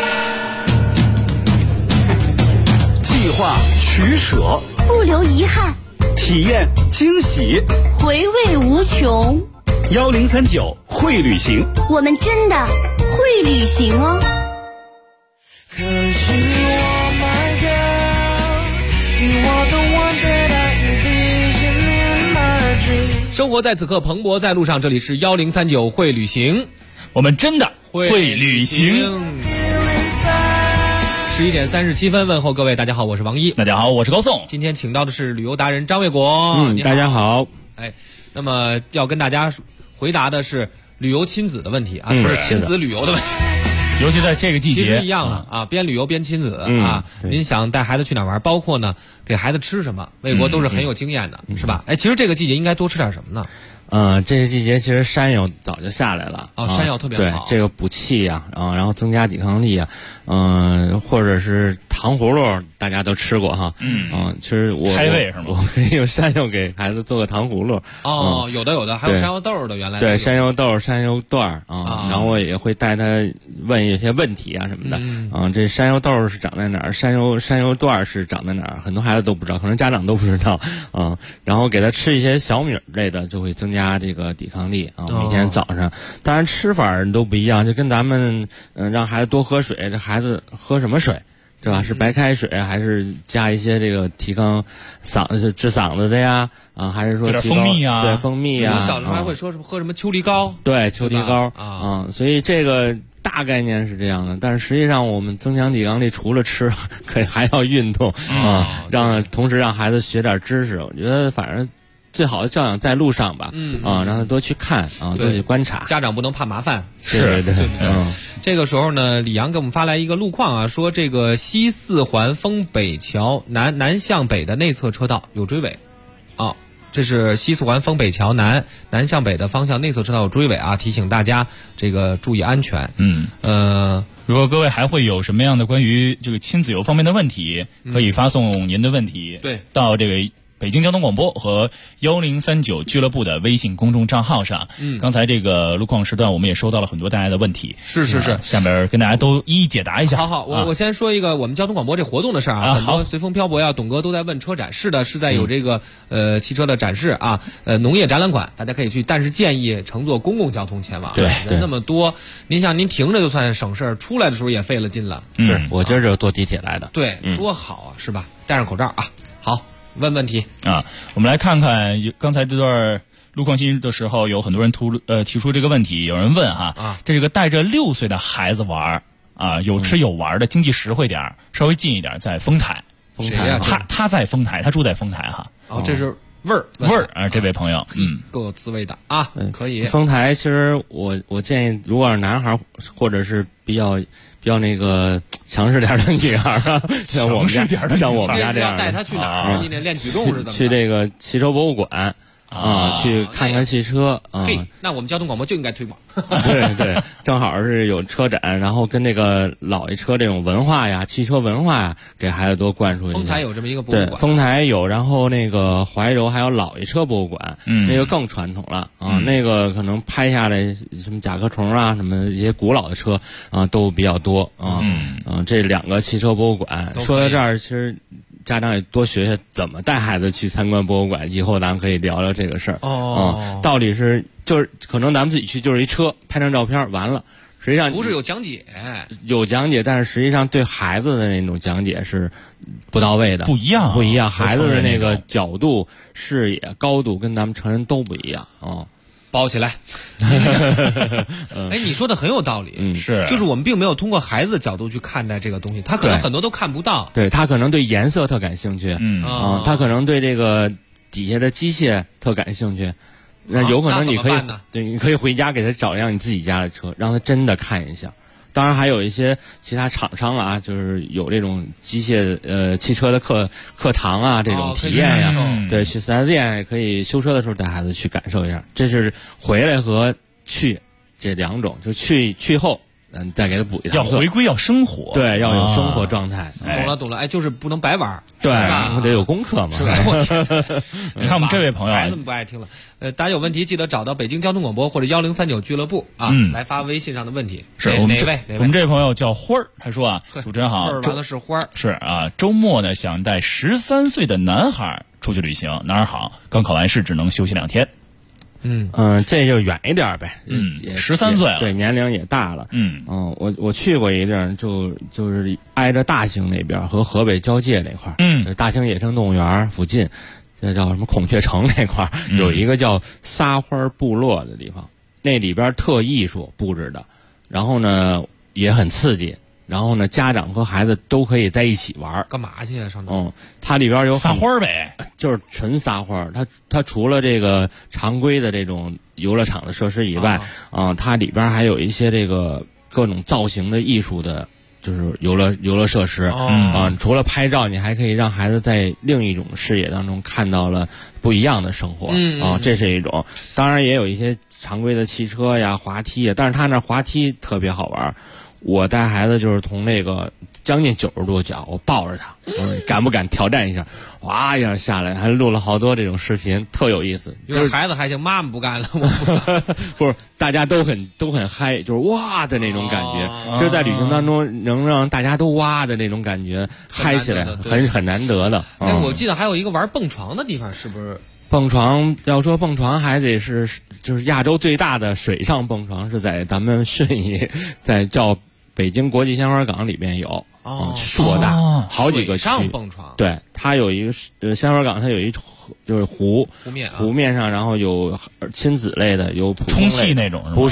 计划取舍， 不留遗憾， 体验惊喜， 回味无穷。 1039会旅行， 我们真的会旅行哦。 生活在此刻，蓬勃在路上。这里是1039会旅行， 我们真的会旅行。 11点37分，问候各位，大家好，我是王一。 大家好，我是高颂。 今天请到的是旅游达人张卫国。 大家好。 那么要跟大家回答的是旅游亲子的问题啊，是亲子旅游的问题。 尤其在这个季节， 其实一样的啊，边旅游边亲子啊。您想带孩子去哪玩？包括呢，给孩子吃什么？卫国都是很有经验的，是吧？其实这个季节应该多吃点什么呢？ 这个季节其实山药早就下来了山药特别好， 对这个补气呀，然后增加抵抗力啊，或者是糖葫芦，大家都吃过哈，其实开胃是吗？ 我可以用山药给孩子做个糖葫芦。 有的，还有山药豆的，原来对山药豆、山药段然后我也会带他问一些问题啊什么的。这山药豆是长在哪儿？山药段是长在哪儿？很多孩子都不知道，可能家长都不知道然后给他吃一些小米类的，就会增加这个抵抗力每天早上，当然吃法都不一样，就跟咱们让孩子多喝水，这孩子喝什么水，对吧？是白开水还是加一些这个提高治嗓子的呀？还是说提高蜂蜜啊？ 对，蜂蜜啊。 我小时候还会说什么喝什么秋梨膏， 对，秋梨膏所以这个大概念是这样的，但是实际上我们增强抵抗力除了吃，还要运动同时让孩子学点知识。我觉得反正最好的教养在路上吧，让他多去看啊，多去观察。 家长不能怕麻烦， 对。 这个时候呢，李阳给我们发来一个路况啊，说这个西四环丰北桥南向北的内侧车道有追尾，这是西四环丰北桥南向北的方向内侧车道有追尾啊，提醒大家这个注意安全。 如果各位还会有什么样的关于这个亲子游方面的问题，可以发送您的问题到这个北京交通广播和1039俱乐部的微信公众账号上。刚才这个路况时段我们也收到了很多大家的问题， 是， 下面跟大家都一一解答一下。 好，我先说一个我们交通广播这活动的事啊，很多随风漂泊呀，董哥都在问车展，是的，是在有这个汽车的展示啊，农业展览馆大家可以去，但是建议乘坐公共交通前往， 对， 人那么多，您想您停着就算省事儿，出来的时候也费了劲了。 是我今儿就坐地铁来的， 对，多好啊，是吧？戴上口罩啊，好。问问题啊，我们来看看刚才这段路况信息的时候，有很多人提出这个问题。有人问这是个带着6岁的孩子玩啊，有吃有玩的，经济实惠点，稍微近一点，在丰台。他在丰台，他住在丰台哈。 这是味儿啊，这位朋友， 够有滋味的啊，可以。 丰台其实我建议，如果是男孩或者是比较那个强势点的女孩啊，像我们家这样， 带她去哪儿？你得练举重是怎么？ 去这个汽车博物馆去看看汽车啊。 那我们交通广播就应该推广。 对，正好是有车展，然后跟这个老爷车这种文化呀、汽车文化呀，给孩子多灌输一下。 丰台有这么一个博物馆， 丰台有，然后那个怀柔还有老爷车博物馆，那个更传统了啊，那个可能拍下来什么甲壳虫啊，什么一些古老的车啊都比较多啊。这2个汽车博物馆说到这儿，其实家长也多学学怎么带孩子去参观博物馆，以后咱们可以聊聊这个事儿。道理是就是可能咱们自己去就是一车拍张照片完了，实际上不是有讲解， 但是实际上对孩子的那种讲解是不到位的， 不一样。 孩子的那个角度、视野、高度跟咱们成人都不一样啊。 包起来。你说的很有道理， 是， 就是我们并没有通过孩子的角度去看待这个东西，他可能很多都看不到。 对，他可能对颜色特感兴趣，他可能对这个底下的机械特感兴趣。那有可能你可以回家给他找一辆你自己家的车，让他真的看一下。当然还有一些其他厂商啊，就是有这种机械汽车的课堂啊，这种体验呀，对，去 4S 店也可以修车的时候带孩子去感受一下。这是回来和去这2种，就去后再给他补一堂课， 要回归要生活， 对，要有生活状态。 懂了，就是不能白玩， 对，得有功课嘛。 是吧？ 你看我们这位朋友， 孩子们不爱听了。大家有问题记得找到北京交通广播或者1039俱乐部啊，来发微信上的问题。 是哪位？ 我们这位朋友叫花儿，他说主持人好， 完了是花儿， 是啊，周末呢想带13岁的男孩出去旅行，哪儿好？刚考完试，只能休息2天。 这就远一点呗。 13岁了， 对，年龄也大了。我去过一地儿，就是挨着大兴那边和河北交界那块儿。大兴野生动物园附近，这叫什么孔雀城那块儿，有一个叫撒花部落的地方，那里边特艺术布置的，然后呢也很刺激。然后呢，家长和孩子都可以在一起玩。 干嘛去啊？上那？ 它里边有撒花呗， 就是纯撒花。它除了这个常规的这种游乐场的设施以外，它里边还有一些这个各种造型的艺术的，就是游乐设施。除了拍照，你还可以让孩子在另一种视野当中看到了不一样的生活。这是一种。当然也有一些常规的汽车呀、滑梯呀，但是它那滑梯特别好玩。我带孩子就是从那个将近90度角，我抱着他，我说敢不敢挑战一下？哗一下下来，还录了好多这种视频，特有意思。 就是孩子还行，妈妈不干了，我不是，大家都很嗨，就是哇的那种感觉，就是在旅行当中能让大家都哇的那种感觉，嗨起来，很难得的。 我记得还有一个玩蹦床的地方，是不是？ 蹦床要说蹦床还得是就是亚洲最大的水上蹦床是在咱们顺义，在叫北京国际鲜花港里边有硕大好几个区。 上蹦床， 对，它有一个鲜花港，它有一就是湖面上，然后有亲子类的，有普通类充气那种， 不是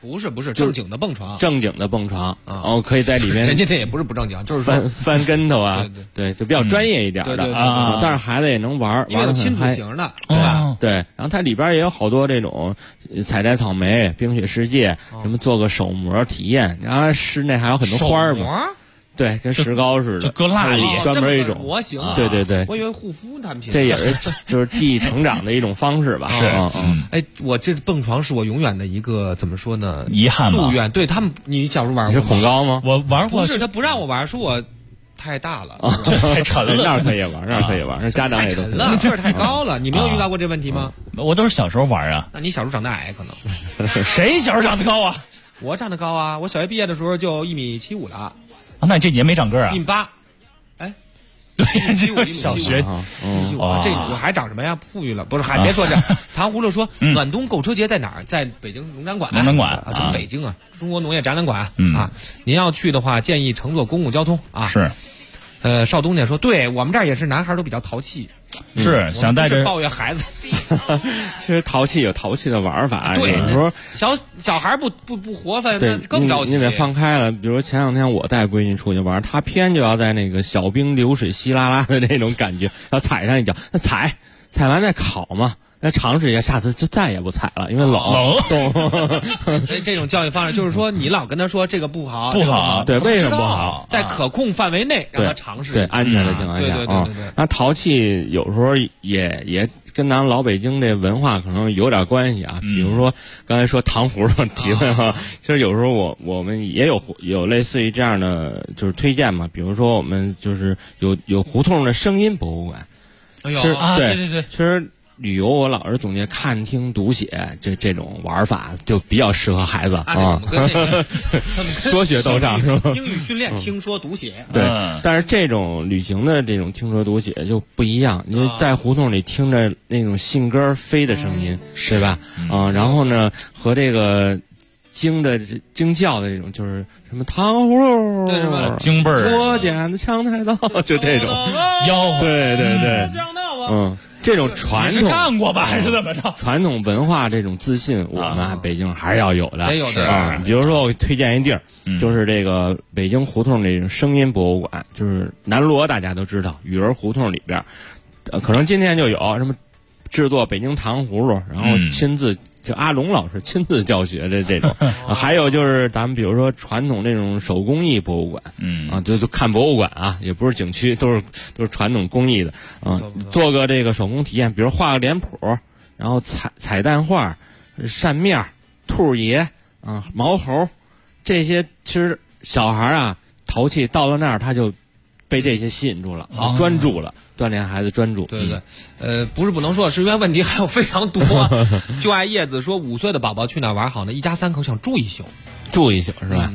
不是正经的蹦床， 正经的蹦床，然后可以在里面。 人家这也不是不正经，就是翻跟头啊，对，就比较专业一点的啊。但是孩子也能玩得亲子型的，对吧？ 对，然后它里边也有好多这种采摘草莓、冰雪世界，什么做个手模体验，然后室内还有很多花嘛。对，跟石膏似的， 就搁蜡里， 专门一种模型。 对对对， 我以为护肤产品。 这也是就是记忆成长的一种方式吧。 是， 哎，我这蹦床是我永远的一个怎么说呢？ 遗憾夙愿。对他们，你小时候玩过？ 你是恐高吗？ 我玩过。 不是，他不让我玩，说我太大了， 太沉了。 那儿可以玩，那儿可以玩，那家长也都。 太沉了，劲儿太高了。你没有遇到过这问题吗？ 我都是小时候玩啊。 那你小时候长得矮，可能。 谁小时候长得高啊？ 我长得高啊！我小学毕业的时候就1.75米了。 那你这年没长个儿啊 ？1.8米，哎， 对 ，1.75米， 小学 1.75米，这我还长什么呀？富裕了，不是？还别说这。糖葫芦说，暖冬购车节在哪儿？在北京农展馆。 农展馆啊，怎么北京啊？中国农业展览馆啊。您要去的话，建议乘坐公共交通啊。 是。 邵东家说，对我们这儿也是，男孩都比较淘气。 是想带着抱怨孩子。 其实淘气有淘气的玩法， 对， 有时候小孩不活泛，那更着急。 你得放开了。比如前两天我带闺女出去玩，她偏就要在那个小冰流水稀拉拉的那种感觉，要踩上一脚，那踩完再烤嘛。那尝试一下，下次就再也不踩了，因为冷。 这种教育方式就是说，你老跟他说这个不好， 对，为什么不好？ 在可控范围内让他尝试， 对安全的情况下啊。那淘气有时候也跟咱老北京这文化可能有点关系啊。比如说刚才说糖葫芦提问哈，其实有时候我们也有类似于这样的就是推荐嘛。比如说我们就是有胡同的声音博物馆。 哎呦对， 其实。旅游我老是总结看听读写这种玩法就比较适合孩子啊。说学逗唱是吧？ 英语训练听说读写。 对，但是这种旅行的这种听说读写就不一样。你在胡同里听着那种信鸽飞的声音，对吧？然后呢和这个惊叫的这种就是什么糖葫芦， 对什么京辈儿， 我捡的枪太刀，就这种吆喝， 对，这种传统干过吧，还是怎么着？ 传统文化这种自信，我们北京还是要有的。 有的啊，比如说我推荐一地儿，就是这个北京胡同这种声音博物馆，就是南锣，大家都知道，雨儿胡同里边，可能今天就有什么制作北京糖葫芦，然后亲自。就阿龙老师亲自教学的这种，还有就是咱们比如说传统那种手工艺博物馆，就看博物馆啊，也不是景区，都是传统工艺的，做个这个手工体验，比如画个脸谱，然后彩蛋画、扇面、兔爷毛猴，这些其实小孩啊淘气到了那儿他就被这些吸引住了，专注了。锻炼孩子专注， 对，不是不能说，是因为问题还有非常多。就爱叶子说，5岁的宝宝去哪玩好呢？一家3口想住一宿是吧？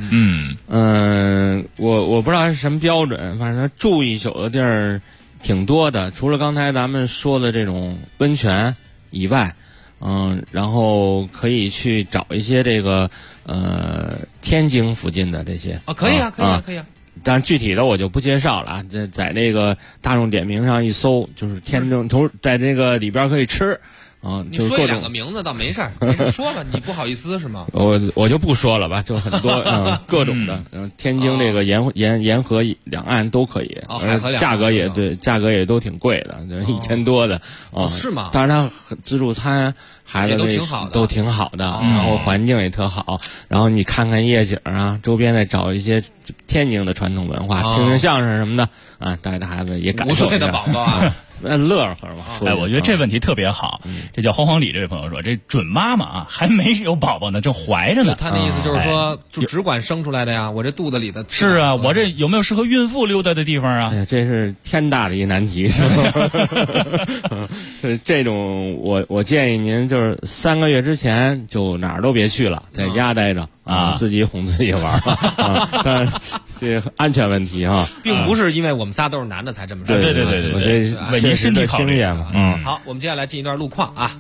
我不知道是什么标准，反正住一宿的地儿挺多的。除了刚才咱们说的这种温泉以外，然后可以去找一些这个天津附近的这些可以啊。 但是具体的我就不介绍了啊，在那个大众点评上一搜，就是天津在这个里边可以吃你说2个名字倒没事儿，你说吧，你不好意思是吗？ 我就不说了吧，就很多各种的，天津这个沿河两岸都可以，价格也都挺贵的，1000多的是吗？ 但是它自助餐孩子都挺好的，然后环境也特好，然后你看看夜景啊，周边再找一些天津的传统文化，听听相声什么的啊，带着孩子也感受一下。 5岁的宝宝啊。 那乐呵嘛！ 我觉得这问题特别好。这叫黄里这位朋友说，这准妈妈啊，还没有宝宝呢，正怀着呢。 他的意思就是说，就只管生出来的呀，我这肚子里的。 是啊，我这有没有适合孕妇溜达的地方啊？ 这是天大的一难题，是吧？这种我建议您就是3个月之前就哪儿都别去了，在家待着啊，自己哄自己玩啊。但是这安全问题啊， 并不是因为我们仨都是男的才这么说。 对， 我这为您身体考虑嘛。 好，我们接下来进一段路况啊。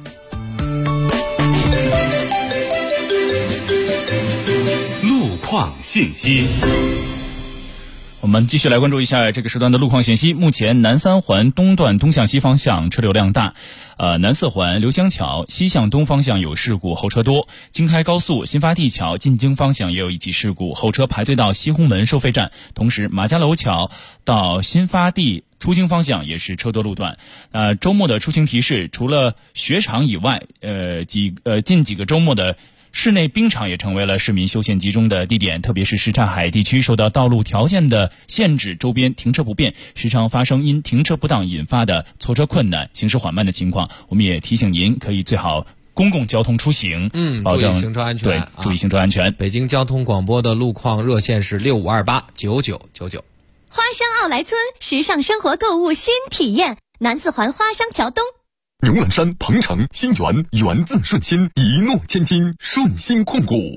路况信息。 我们继续来关注一下这个时段的路况信息。目前南三环东段东向西方向车流量大，南四环刘香桥西向东方向有事故，后车多。京开高速新发地桥进京方向也有一起事故，后车排队到西红门收费站。同时马家楼桥到新发地出京方向也是车多路段。周末的出行提示，除了雪场以外，近几个周末的室内冰场也成为了市民休闲集中的地点，特别是什刹海地区受到道路条件的限制，周边停车不便，时常发生因停车不当引发的错车困难、行驶缓慢的情况。我们也提醒您，可以最好公共交通出行，保证注意行车安全。 对，注意行车安全。 北京交通广播的路况热线是65289999。 花乡奥莱村时尚生活购物新体验，南四环花乡桥东。 牛栏山、鹏城、新源，源自顺心，一诺千金，顺心控股。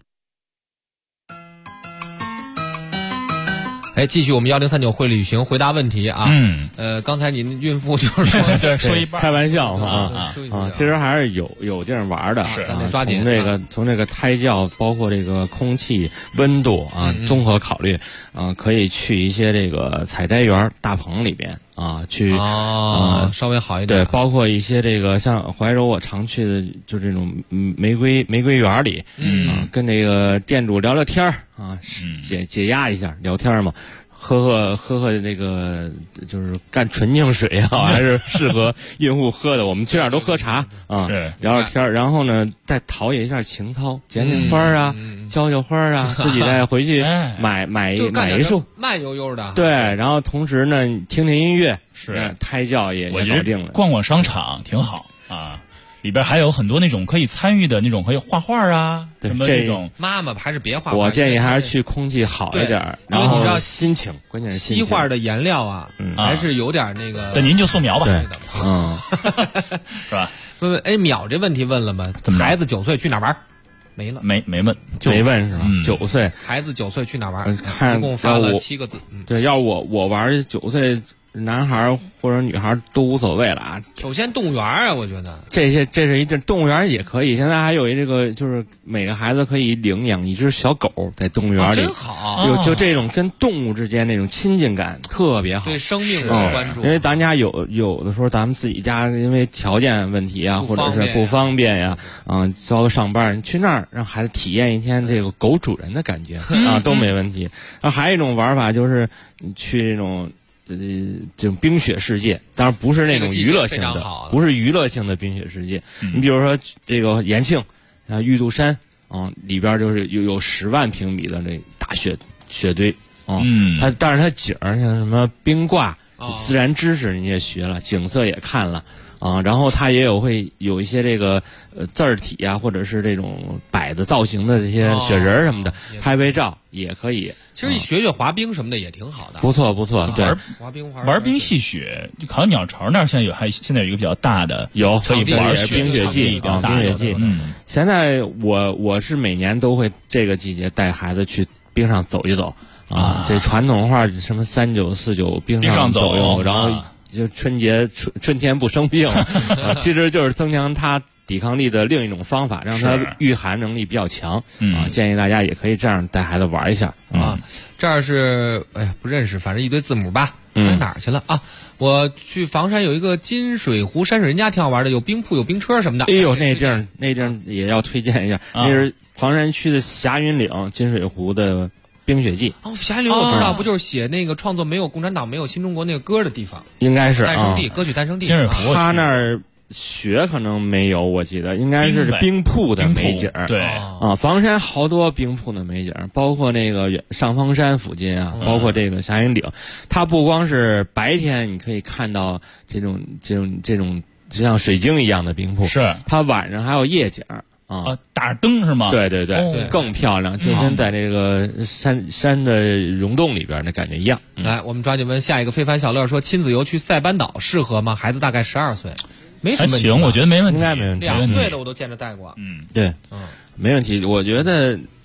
继续我们1039会旅行回答问题啊。刚才您孕妇就是说一半开玩笑其实还是有地儿玩的。 咱得抓紧。 从这个胎教，包括这个空气温度综合考虑可以去一些这个采摘园大棚里边去稍微好一点。 对，包括一些这个像怀柔我常去的，就这种玫瑰园里，跟这个店主聊聊天解压一下，聊天嘛。喝那个就是干纯净水还是适合孕妇喝的。我们去哪儿都喝茶聊聊天，然后呢再陶冶一下情操，剪剪花浇花自己再回去买一束， 慢悠悠的。 对，然后同时呢听听音乐，胎教也搞定了。 逛逛商场挺好里边还有很多那种可以参与的那种，可以画画对， 什么那种。 妈妈还是别画画。 我建议还是去空气好一点，然后你知道心情，关键是心情。 西画的颜料还是有点那个。 那您就素描吧。 对， 是吧？ 问淼这问题问了吗？孩子9岁去哪玩？没了， 没问， 没问是吧？9岁， 孩子9岁去哪玩？ 看一共发了7个字。 对，要我玩9岁。男孩或者女孩都无所谓了首先动物园我觉得这是一动物园也可以。现在还有这个，就是每个孩子可以领养一只小狗在动物园里， 真好。 就这种跟动物之间那种亲近感特别好， 对生命的关注。 因为咱家有的时候咱们自己家因为条件问题或者是不方便交个上班，去那儿让孩子体验一天这个狗主人的感觉都没问题。然后还有一种玩法就是去这种冰雪世界，当然不是那种娱乐性的，不是娱乐性的冰雪世界。你比如说这个延庆玉渡山里边就是有10万平米的这大雪堆但是它景儿像什么冰挂自然知识你也学了，景色也看了然后它也会有一些这个字儿体或者是这种摆的造型的这些雪人什么的，拍照也可以。 其实学滑冰什么的也挺好的， 不错。对， 玩冰戏雪，考鸟巢那儿现在有一个比较大的，可以玩冰雪季冰雪季。现在我是每年都会这个季节带孩子去冰上走一走这传统话什么3949冰上走用，然后就春天不生病其实就是增强他抵抗力的另一种方法，让他御寒能力比较强建议大家也可以这样带孩子玩一下这儿是不认识，反正一堆字母吧。哪儿去了我去房山有一个金水湖山水人家挺好玩的，有冰铺有冰车什么的。 哎呦，那地儿也要推荐一下那是房山区的霞云岭金水湖的冰雪季。 霞云岭我知道，不就是写那个创作没有共产党没有新中国那个歌的地方？ 应该是诞生地，歌曲诞生地。 他那儿雪可能没有，我记得应该是冰瀑的美景。 对房山好多冰瀑的美景，包括那个上方山附近包括这个霞云岭。它不光是白天你可以看到这种就像水晶一样的冰瀑， 是它晚上还有夜景打灯是吗？ 对，更漂亮，就跟在这个山的溶洞里边的感觉一样。 来，我们抓紧问下一个。非凡小乐说，亲子游去塞班岛适合吗？孩子大概12岁，没什么问题。 行，我觉得没问题， 应该没问题。 2岁的我都见着带过。 对，没问题。我觉得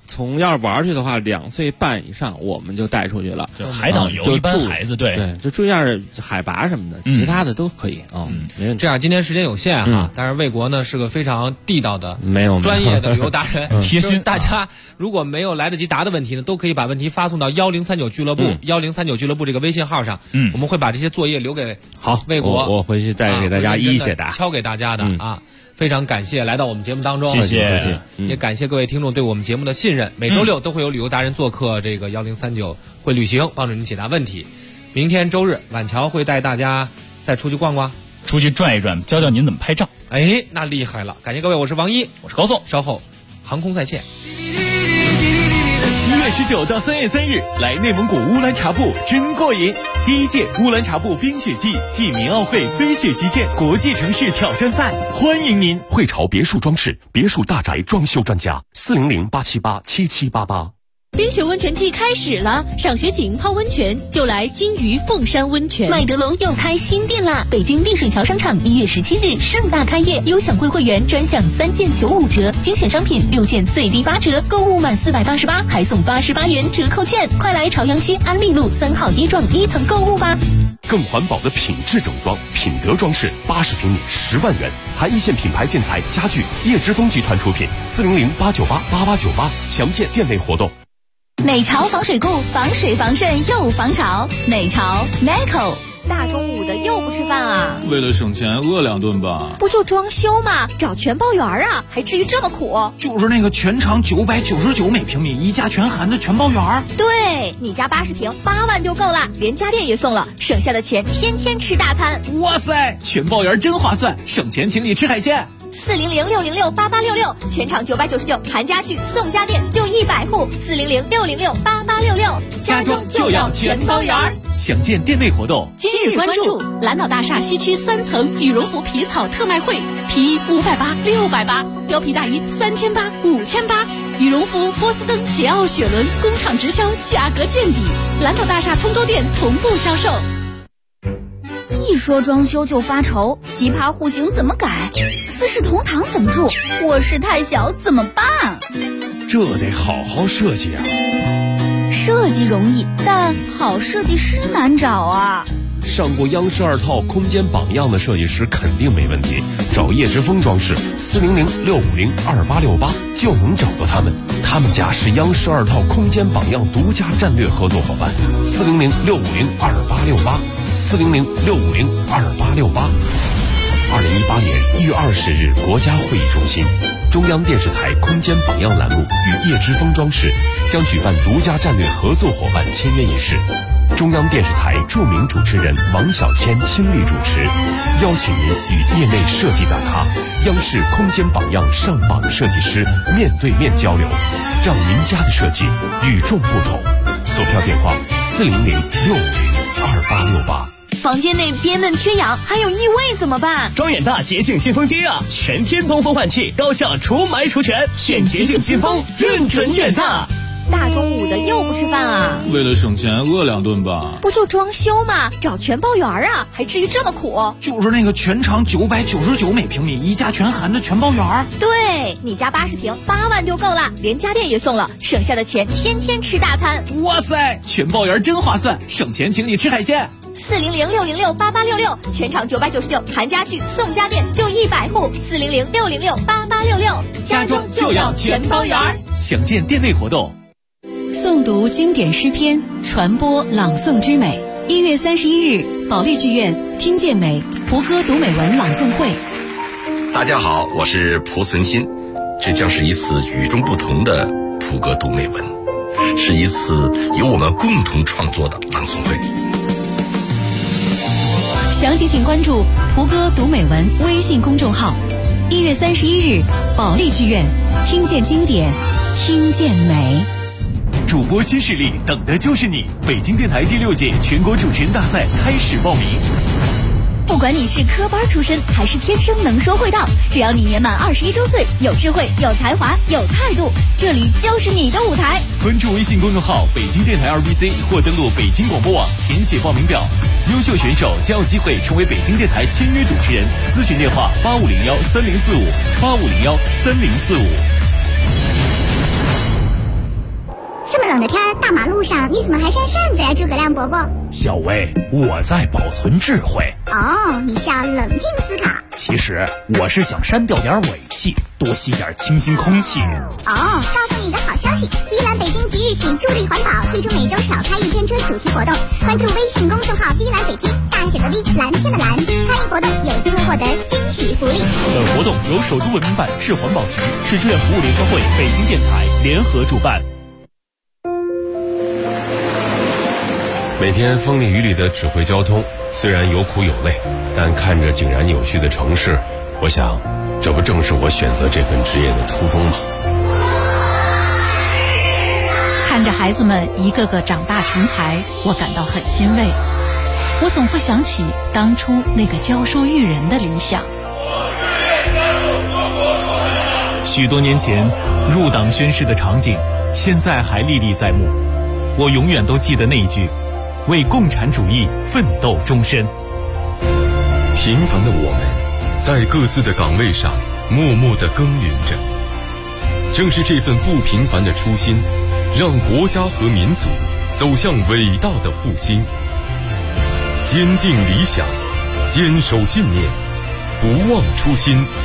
从要是玩去的话，2岁半以上我们就带出去了。 海岛游一般孩子对， 就注意下海拔什么的，其他的都可以啊。没问题。 这样今天时间有限啊，但是魏国呢是个非常地道的、专业的旅游达人， 贴心。 大家如果没有来得及答的问题呢，都可以把问题发送到1039俱乐部1039俱乐部这个微信号上。我们会把这些作业留给魏国， 我回去再给大家一一解答， 敲给大家的啊。非常感谢来到我们节目当中， 谢谢， 也感谢各位听众对我们节目的信任。每周六都会有旅游达人做客这个1039会旅行，帮助您解答问题。明天周日，晚桥会带大家再出去逛逛， 出去转一转，教教您怎么拍照。 哎，那厉害了！感谢各位，我是王一， 我是高颂， 稍后航空在线。 1月19到3月3日，来内蒙古乌兰察布真过瘾！第1届乌兰察布冰雪季暨民奥会飞雪极限国际城市挑战赛，欢迎您！ 汇潮别墅装饰，别墅大宅装修专家，400-878-7788。 冰雪温泉季开始了，赏雪景、泡温泉就来金鱼凤山温泉。 麦德龙又开新店啦！北京丽水桥商场1月17日盛大开业，优享会会员专享3件95折，精选商品6件最低8折，购物满488还送88元折扣券。快来朝阳区安利路3号一幢1层购物吧！ 更环保的品质整装，品德装饰，80平米10万元，含一线品牌建材家具，叶之峰集团出品，400-898-8898，详见店内活动。 美潮防水固，防水防渗又防潮。美潮 Neco。 大中午的又不吃饭啊？ 为了省钱饿2顿吧。 不就装修吗？找全包园啊，还至于这么苦？ 就是那个全长999每平米，一家全含的全包园。 对，你家80平8万就够了，连家电也送了，省下的钱天天吃大餐。 哇塞，全包园真划算，省钱请你吃海鲜。 400-606-8866，全场999，含家具送家电，就100户。400-606-8866， 家装就要全包园。详见店内活动。 今日关注蓝岛大厦西区3层羽绒服皮草特卖会，皮衣580、680，貂皮大衣3800、5800，羽绒服波司登、捷奥雪伦工厂直销，价格见底。蓝岛大厦通州店同步销售。 一说装修就发愁，奇葩户型怎么改？四世同堂怎么住？卧室太小怎么办？ 这得好好设计啊！ 设计容易，但好设计师难找啊。 上过央视2套空间榜样的设计师肯定没问题，找叶之峰装饰，400-650-2868就能找到他们。他们家是央视2套空间榜样独家战略合作伙伴，400-650-2868。400-650-2868。2018年1月20日，国家会议中心，中央电视台空间榜样栏目与叶之峰装饰将举办独家战略合作伙伴签约仪式。中央电视台著名主持人王小谦亲力主持，邀请您与业内设计大咖、央视空间榜样上榜设计师面对面交流，让您家的设计与众不同。索票电话400-650-2868。 房间内憋闷缺氧，还有异味怎么办？ 装远大洁净新风机啊，全天通风换气，高效除霾除醛，选洁净新风，认准远大。 大中午的又不吃饭啊？ 为了省钱饿2顿吧。 不就装修吗？找全包园啊，还至于这么苦？ 就是那个全长999每平米，一家全含的全包园。 对，你家80平8万就够了，连家电也送了，省下的钱天天吃大餐。 哇塞，全包园真划算，省钱请你吃海鲜。 400-606-8866，全场999，含家具送家电，就100户。400-606-8866， 家装就要全包园。详见店内活动。 诵读经典诗篇，传播朗诵之美。1月31日，保利剧院听见美蒲歌读美文朗诵会。 大家好，我是蒲存昕，这将是一次与众不同的蒲歌读美文，是一次由我们共同创作的朗诵会。 详细请关注蒲歌读美文微信公众号。1月31日，保利剧院听见经典，听见美。 主播新势力，等的就是你！北京电台第6届全国主持人大赛开始报名。 不管你是科班出身还是天生能说会道，只要你年满21周岁，有智慧、有才华、有态度，这里就是你的舞台。 关注微信公众号北京电台2BC 或登录北京广播网填写报名表，优秀选手将有机会成为北京电台签约主持人。咨询电话8501-3045，8501-3045。 冷的天，大马路上你怎么还扇扇子呀，诸葛亮伯伯？ 小薇，我在保存智慧。 哦，你是要冷静思考。 其实我是想删掉点尾气，多吸点清新空气。 哦，告诉你一个好消息，依兰北京即日起助力环保，推出每周少开一天车主题活动。关注微信公众号依兰北京，大写的 V， 蓝天的蓝，参与活动有机会获得惊喜福利。 本活动由首都文明办、市环保局、市志愿服务联合会、北京电台联合主办。 每天风里雨里的指挥交通，虽然有苦有累，但看着井然有序的城市，我想，这不正是我选择这份职业的初衷吗？ 看着孩子们一个个长大成才，我感到很欣慰。我总会想起当初那个教书育人的理想。 许多年前入党宣誓的场景，现在还历历在目。我永远都记得那一句：为共产主义奋斗终身。 平凡的我们，在各自的岗位上默默地耕耘着。正是这份不平凡的初心，让国家和民族走向伟大的复兴。坚定理想，坚守信念，不忘初心。